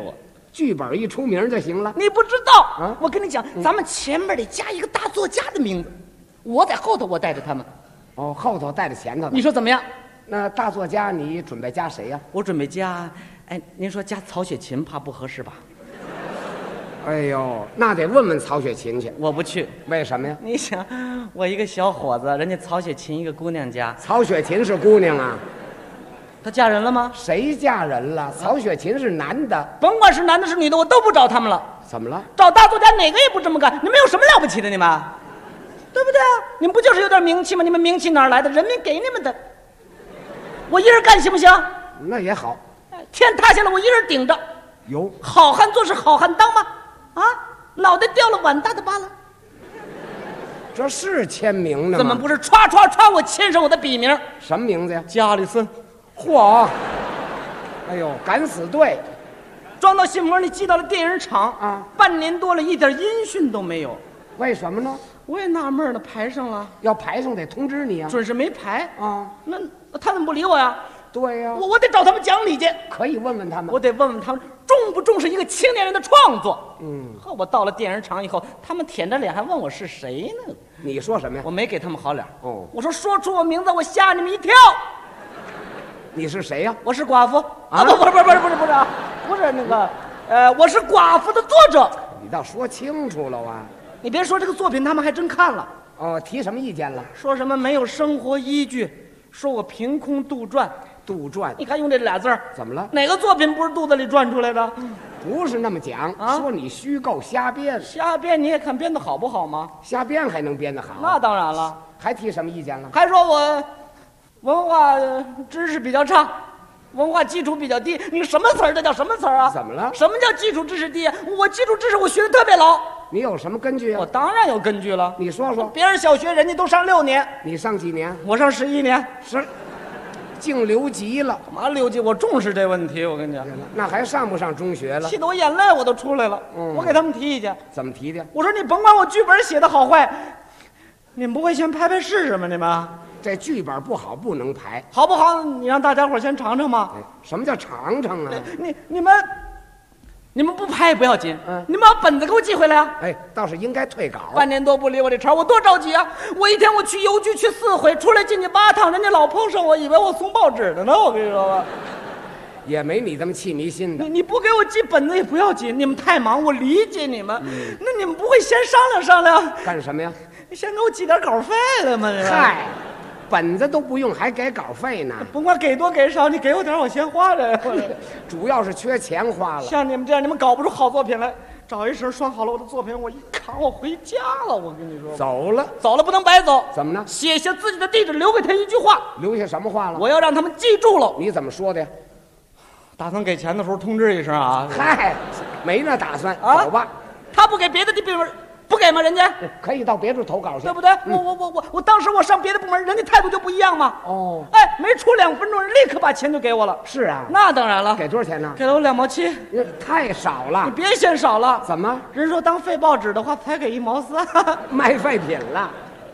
V: 剧本一出名就行了。
I: 你不知道啊？我跟你讲，咱们前面得加一个大作家的名字，我在后头，我带着他们。
V: 哦，后头带着前头的。
I: 你说怎么样？
V: 那大作家你准备加谁呀？
I: 我准备加，哎，您说加曹雪芹，怕不合适吧？
V: 哎呦，那得问问曹雪芹去。
I: 我不去，
V: 为什么呀？
I: 你想，我一个小伙子，人家曹雪芹一个姑娘家。
V: 曹雪芹是姑娘啊？
I: 她嫁人了吗？
V: 谁嫁人了？曹雪芹是男的，
I: 甭管是男的是女的，我都不找他们了。
V: 怎么了？
I: 找大作家哪个也不这么干？你们有什么了不起的？你们，对不对啊？你们不就是有点名气吗？你们名气哪儿来的？人民给你们的。我一人干行不行？
V: 那也好。
I: 天塌下来我一人顶着。
V: 有
I: 好汉做事好汉当吗？啊，脑袋掉了碗大的疤了。
V: 这是签名的吗？
I: 怎么不是？歘歘歘，我签上我的笔名。
V: 什么名字呀？
I: 加里森。
V: 嚯！哎呦，敢死队！
I: 装到信封里，寄到了电影厂啊，半年多了，一点音讯都没有。
V: 为什么呢？
I: 我也纳闷了，排上了，
V: 要排上得通知你啊。
I: 准是没排
V: 啊，
I: 那他怎么不理我呀？
V: 对呀，
I: 我得找他们讲理去。
V: 可以问问他们，
I: 我得问问他们重不重视一个青年人的创作。呵，我到了电影厂以后，他们舔着脸还问我是谁呢？
V: 你说什么呀？
I: 我没给他们好脸。
V: 哦，
I: 我说说出我名字，我吓你们一跳。
V: 你是谁呀？
I: 我是寡妇啊！不是那个，我是寡妇的作者。
V: 你倒说清楚了啊！
I: 你别说这个作品，他们还真看了。
V: 哦，提什么意见了？
I: 说什么没有生活依据，说我凭空杜撰。
V: 杜撰？
I: 你看用这俩字儿，
V: 怎么了？
I: 哪个作品不是肚子里转出来的？
V: 不是那么讲，说你虚构瞎编。
I: 瞎编你也看编的好不好吗？
V: 瞎编还能编得好？
I: 那当然了。
V: 还提什么意见了？
I: 还说我文化知识比较差，文化基础比较低。你什么词儿？这叫什么词儿啊？
V: 怎么了？
I: 什么叫基础知识低啊？我基础知识我学的特别牢。
V: 你有什么根据啊？
I: 我当然有根据了。
V: 你说说。
I: 别人小学人家都上6年，
V: 你上几年？
I: 我上11年。
V: 是，净留级了。
I: 干嘛留级？我重视这问题。我跟你讲，
V: 那还上不上中学了？
I: 气得我眼泪我都出来了。我给他们提意见。
V: 怎么提的？
I: 我说你甭管我剧本写的好坏，你们不会先拍试试吗？你们
V: 这剧本不好不能排，
I: 好不好？你让大家伙先尝尝嘛。
V: 什么叫尝尝啊？
I: 你们不拍也不要紧，你们把本子给我寄回来啊！
V: 哎，倒是应该退稿。
I: 半年多不理我这茬，我多着急啊！我一天我去邮局去4回，出来进去8趟，人家老碰上我，以为我送报纸的呢。我跟你说吧，
V: 也没你这么气迷心的。
I: 你不给我寄本子也不要紧，你们太忙，我理解你们。那你们不会先商量商量？
V: 干什么呀？
I: 你先给我寄点稿费来吗？
V: 嗨，本子都不用，还给稿费呢？
I: 甭管给多给少，你给我点，我先花着。
V: 主要是缺钱花了。
I: 像你们这样，你们搞不出好作品来。找一绳拴好了我的作品，我一扛我回家了。我跟你说，
V: 走了
I: 不能白走。
V: 怎么呢？
I: 写下自己的地址，留给他一句话。
V: 留下什么话了？
I: 我要让他们记住了。
V: 你怎么说的呀？
I: 打算给钱的时候通知一声啊。
V: 嗨，没那打算。走吧。
I: 他不给别的地方不给吗？人家
V: 可以到别处投稿去，
I: 对不对？我当时我上别的部门，人家态度就不一样嘛。
V: 哦，
I: 哎，没出2分钟，立刻把钱就给我了。
V: 是啊，
I: 那当然了。
V: 给多少钱呢？
I: 给了我2毛7，
V: 太少了。
I: 你别嫌少了。
V: 怎么？
I: 人说当废报纸的话，才给1毛3，
V: 卖废品了。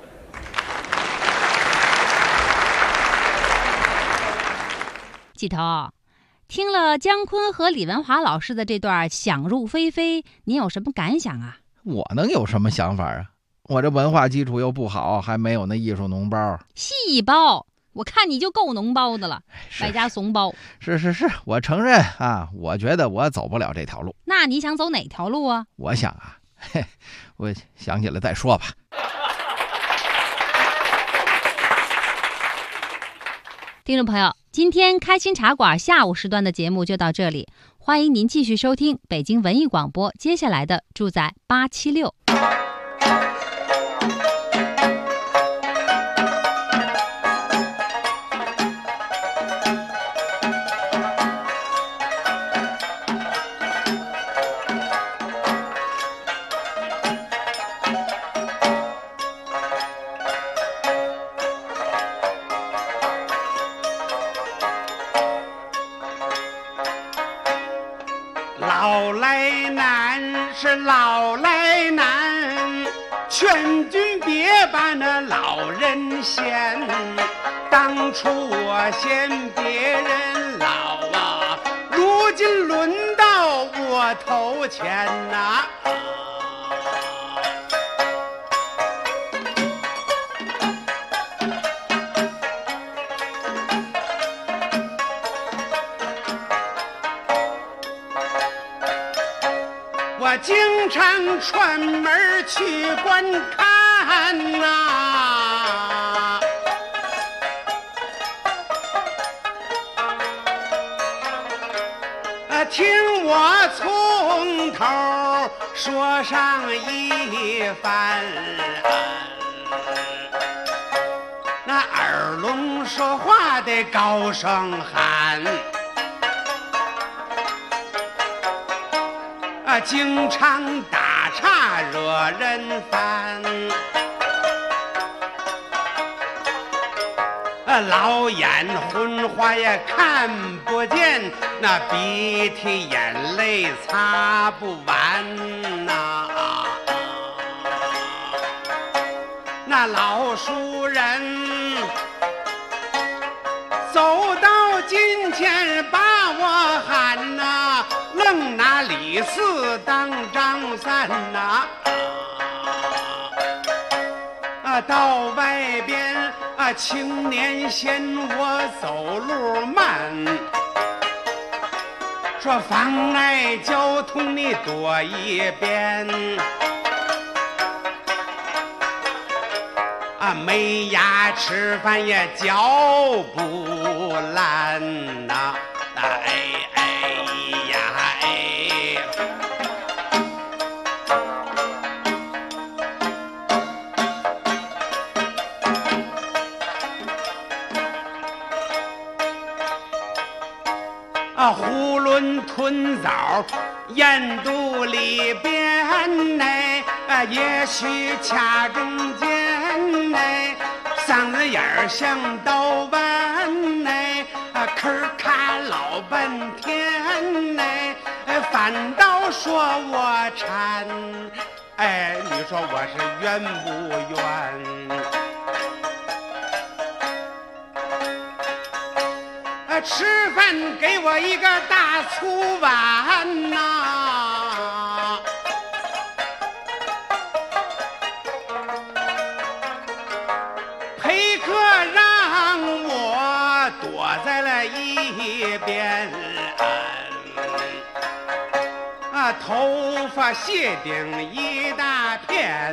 F: 季头，听了姜昆和李文华老师的这段想入非非，您有什么感想啊？
G: 我能有什么想法啊？我这文化基础又不好，还没有那艺术脓包。
F: 细胞，我看你就够脓包的了，外加怂包。
G: 是，我承认啊，我觉得我走不了这条路。
F: 那你想走哪条路啊？
G: 我想啊，我想起来再说吧。
F: 听众朋友，今天开心茶馆下午时段的节目就到这里，欢迎您继续收听北京文艺广播接下来的住在876。
K: 老来难是老来难，劝君别把那老人嫌。当初我嫌别人老啊，如今轮到我头前呐。我经常串门去观看呐，听我从头说上一番。那耳聋说话得高声喊，经常打岔惹人烦，老眼昏花也看不见，那鼻涕眼泪擦不完呐。那老熟人走到近前把我喊呐，愣拿李四当张三呐。到外边青年嫌我走路慢，说妨碍交通你躲一边。没牙吃饭也嚼不烂呐。囫囵吞枣咽肚里边内，也许掐中间内，嗓子眼儿像刀弯内，吭咔老半天内，反倒说我馋。你说我是冤不冤？吃饭给我一个大粗碗呐，陪客让我躲在了一边，头发谢顶一大片，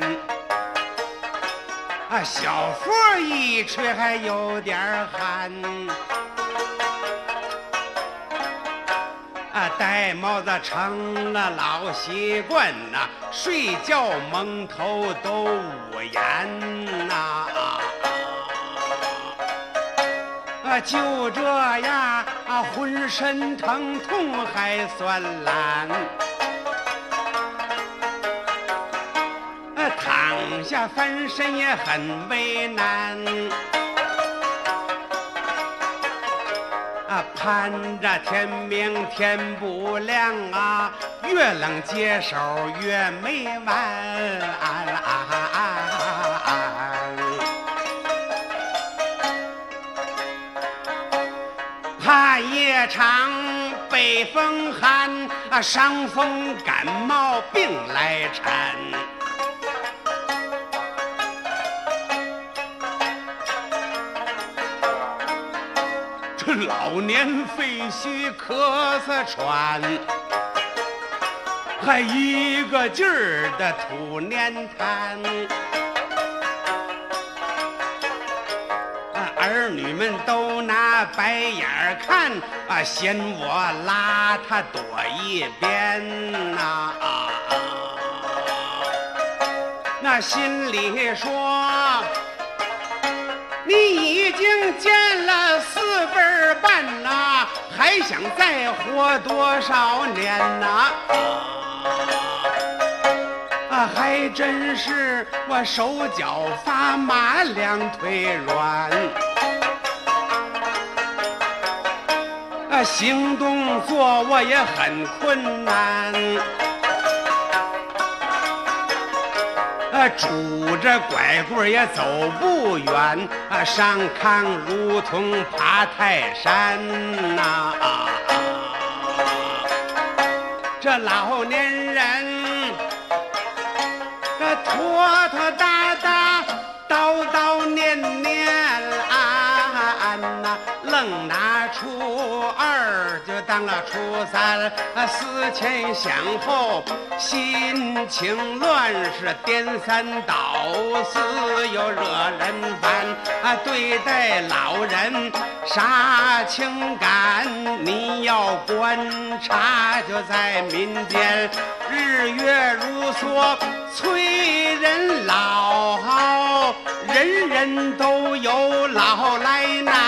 K: 小风一吹还有点寒。戴帽子成了老习惯呐，睡觉蒙头都捂严呐。就这样浑身疼痛还算懒，躺下翻身也很为难。盼着天明天不亮越冷接手越没完。怕夜长北风寒，伤风感冒病来缠。老年肺虚咳嗽喘，还一个劲儿的吐粘痰。儿女们都拿白眼看，嫌我邋遢躲一边呐。那心里说，你已经见了4辈半呐，还想再活多少年呐？还真是我手脚发麻，两腿软，行动做我也很困难。拄着拐棍也走不远，上炕如同爬泰山呐。 这老年人，这拖拖搭搭，叨叨念念呐，愣拿初二就当了初三，思前想后，心情乱，是颠三倒四又惹人烦对待老人啥情感，你要观察，就在民间，日月如梭，催人老，人人都有老来难。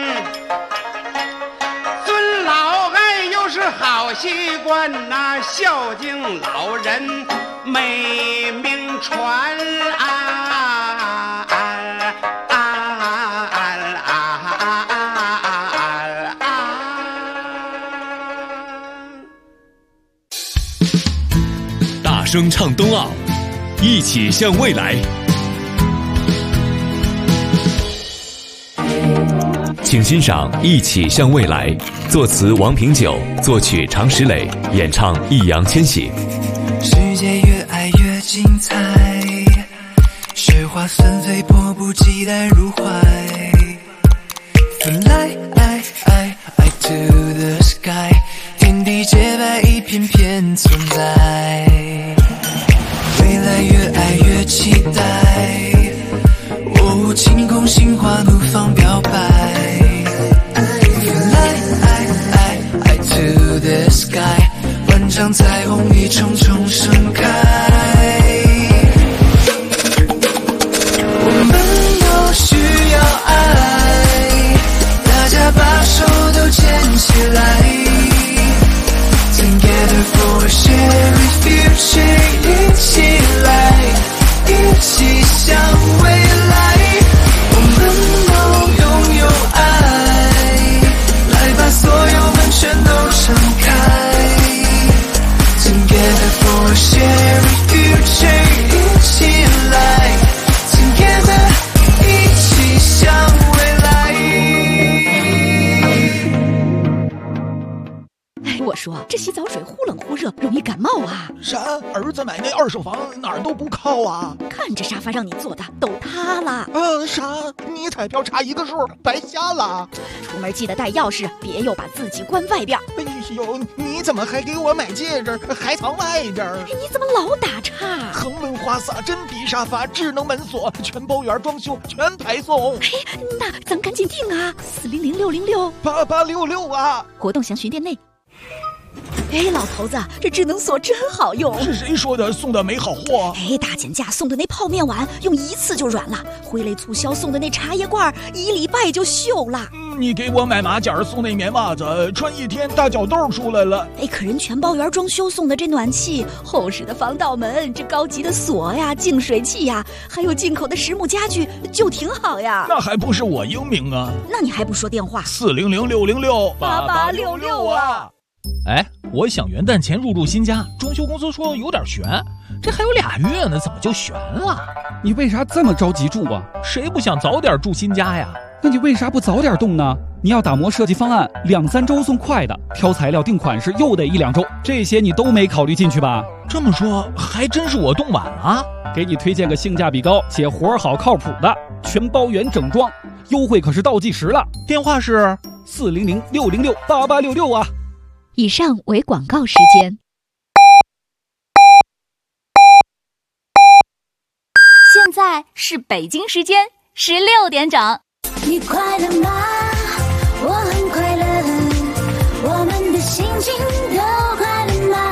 K: 尊老爱又是好习惯呐，孝敬老人美名传
J: 大声唱冬奥，一起向未来。请欣赏《一起向未来》，作词王平久，作曲常石磊，演唱易烊千玺。
L: 世界越爱越精彩，雪花纷飞，迫不及待入怀。Fly to the sky， 天地洁白，一片片存在。未来越爱越期待，晴空心花怒放表白。Fly to the sky， 万丈彩虹一重重盛开。我们都需要爱，大家把手都牵起来。Together for a shared future， 一起来，一起向未来。我们都拥有爱，来把所有门全都敞开。Together for a shared future， 一起来 ，Together 一起向未来。
W: 我说这洗澡水忽冷忽热，容易感冒啊！
X: 啥？儿子买那二手房哪儿都不靠啊！
W: 看这沙发让你坐的都塌了。
X: 啥？你彩票差一个数，白瞎了。
W: 出门记得带钥匙，别又把自己关外边。
X: 哎呦，你怎么还给我买戒指，还藏外边？
W: 你怎么老打岔？
X: 恒润花洒、真皮沙发、智能门锁、全包圆装修，全排送。
W: 那咱赶紧订啊！400-606
X: 8866啊！
W: 活动详询店内。老头子，这智能锁真好用。
X: 是谁说的送的没好货？
W: 大减价送的那泡面碗用一次就软了，挥泪促销送的那茶叶罐1礼拜就锈了。
X: 你给我买马甲送那棉袜子，穿1天大脚痘出来了。
W: 可人全包圆装修送的这暖气、厚实的防盗门、这高级的锁呀、净水器呀，还有进口的实木家具，就挺好呀。
X: 那还不是我英明啊？
W: 那你还不说电话
X: ？400-606 8866啊！
P: 我想元旦前入住新家，装修公司说有点悬，这还有2月呢，怎么就悬了？
R: 你为啥这么着急住啊？
P: 谁不想早点住新家呀？
R: 那你为啥不早点动呢？你要打磨设计方案，2-3周送快的，挑材料定款式又得1-2周，这些你都没考虑进去吧？
P: 这么说还真是我动晚了。
R: 给你推荐个性价比高且活好靠谱的全包圆整装，优惠可是倒计时了。
P: 电话是
R: 400-606 8866啊！
W: 以上为广告时间。
Y: 现在是北京时间16点整。
M: 你快乐吗？我很快乐，我们的心情都快乐吗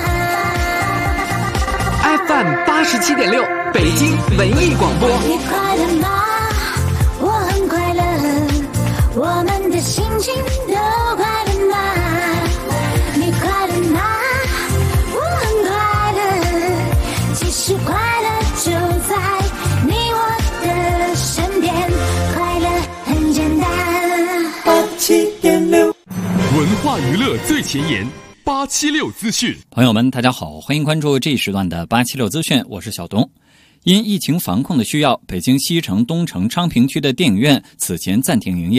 T: ？FM 87.6，北京文艺广播。
M: 你快乐吗？我很快乐，我们的心情都快乐吗？你快乐吗？我很快乐，其实快乐就在你我的身边，快乐很简单。
J: 87.6，文化娱乐最前沿，876资讯。
Z: 朋友们，大家好，欢迎关注这一时段的876资讯，我是小东。因疫情防控的需要，北京西城、东城、昌平区的电影院此前暂停营业。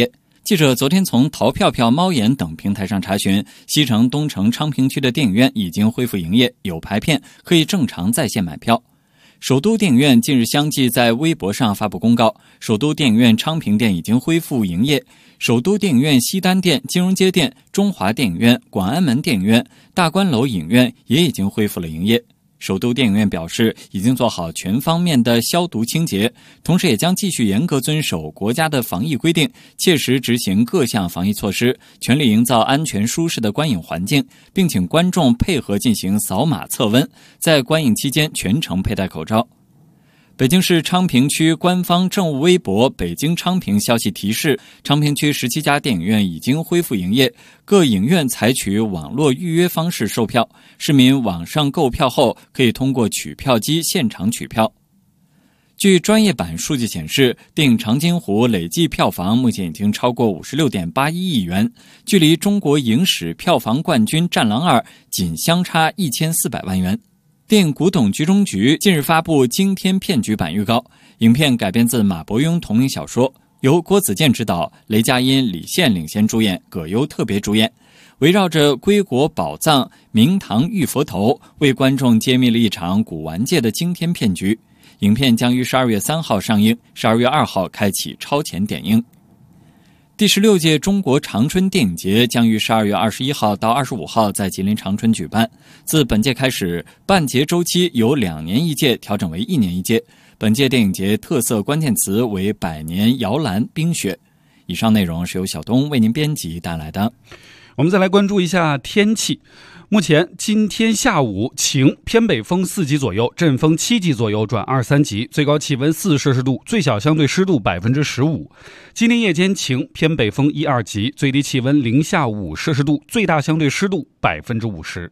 Z: 记者昨天从淘票票、猫眼等平台上查询，西城、东城、昌平区的电影院已经恢复营业，有排片，可以正常在线买票。首都电影院近日相继在微博上发布公告，首都电影院昌平店已经恢复营业，首都电影院西单店、金融街店、中华电影院、广安门电影院、大观楼影院也已经恢复了营业。首都电影院表示，已经做好全方面的消毒清洁，同时也将继续严格遵守国家的防疫规定，切实执行各项防疫措施，全力营造安全舒适的观影环境，并请观众配合进行扫码测温，在观影期间全程佩戴口罩。北京市昌平区官方政务微博北京昌平消息提示，昌平区17家电影院已经恢复营业，各影院采取网络预约方式售票，市民网上购票后可以通过取票机现场取票。据专业版数据显示，电影《长津湖》累计票房目前已经超过56.81亿元，距离中国影史票房冠军《战狼2》仅相差1400万元。电影《古董局中局》近日发布惊天骗局版预告，影片改编自马伯庸同名小说，由郭子健执导，雷佳音、李现领衔主演，葛优特别主演，围绕着归国宝藏明堂玉佛头，为观众揭秘了一场古玩界的惊天骗局。影片将于12月3号上映，12月2号开启超前点映。第16届中国长春电影节将于12月21号到25号在吉林长春举办。自本届开始，办节周期由2年一届调整为1年一届。本届电影节特色关键词为百年摇篮冰雪。以上内容是由小东为您编辑带来的。
R: 我们再来关注一下天气。目前今天下午晴，偏北风4级左右，阵风7级左右转2、3级，最高气温4摄氏度，最小相对湿度15%。今天夜间晴，偏北风1、2级，最低气温零下5摄氏度，最大相对湿度50%。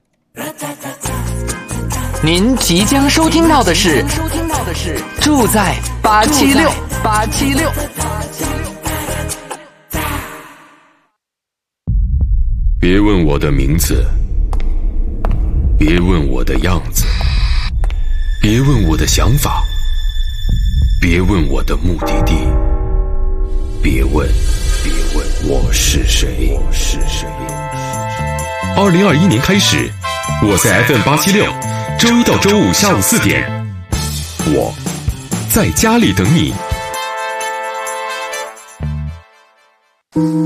T: 您即将收听到的是住在876。
J: 别问我的名字，别问我的样子，别问我的想法，别问我的目的地，别问我是谁。2021年开始，我在 FM876，周一到周五下午4点，我在家里等你。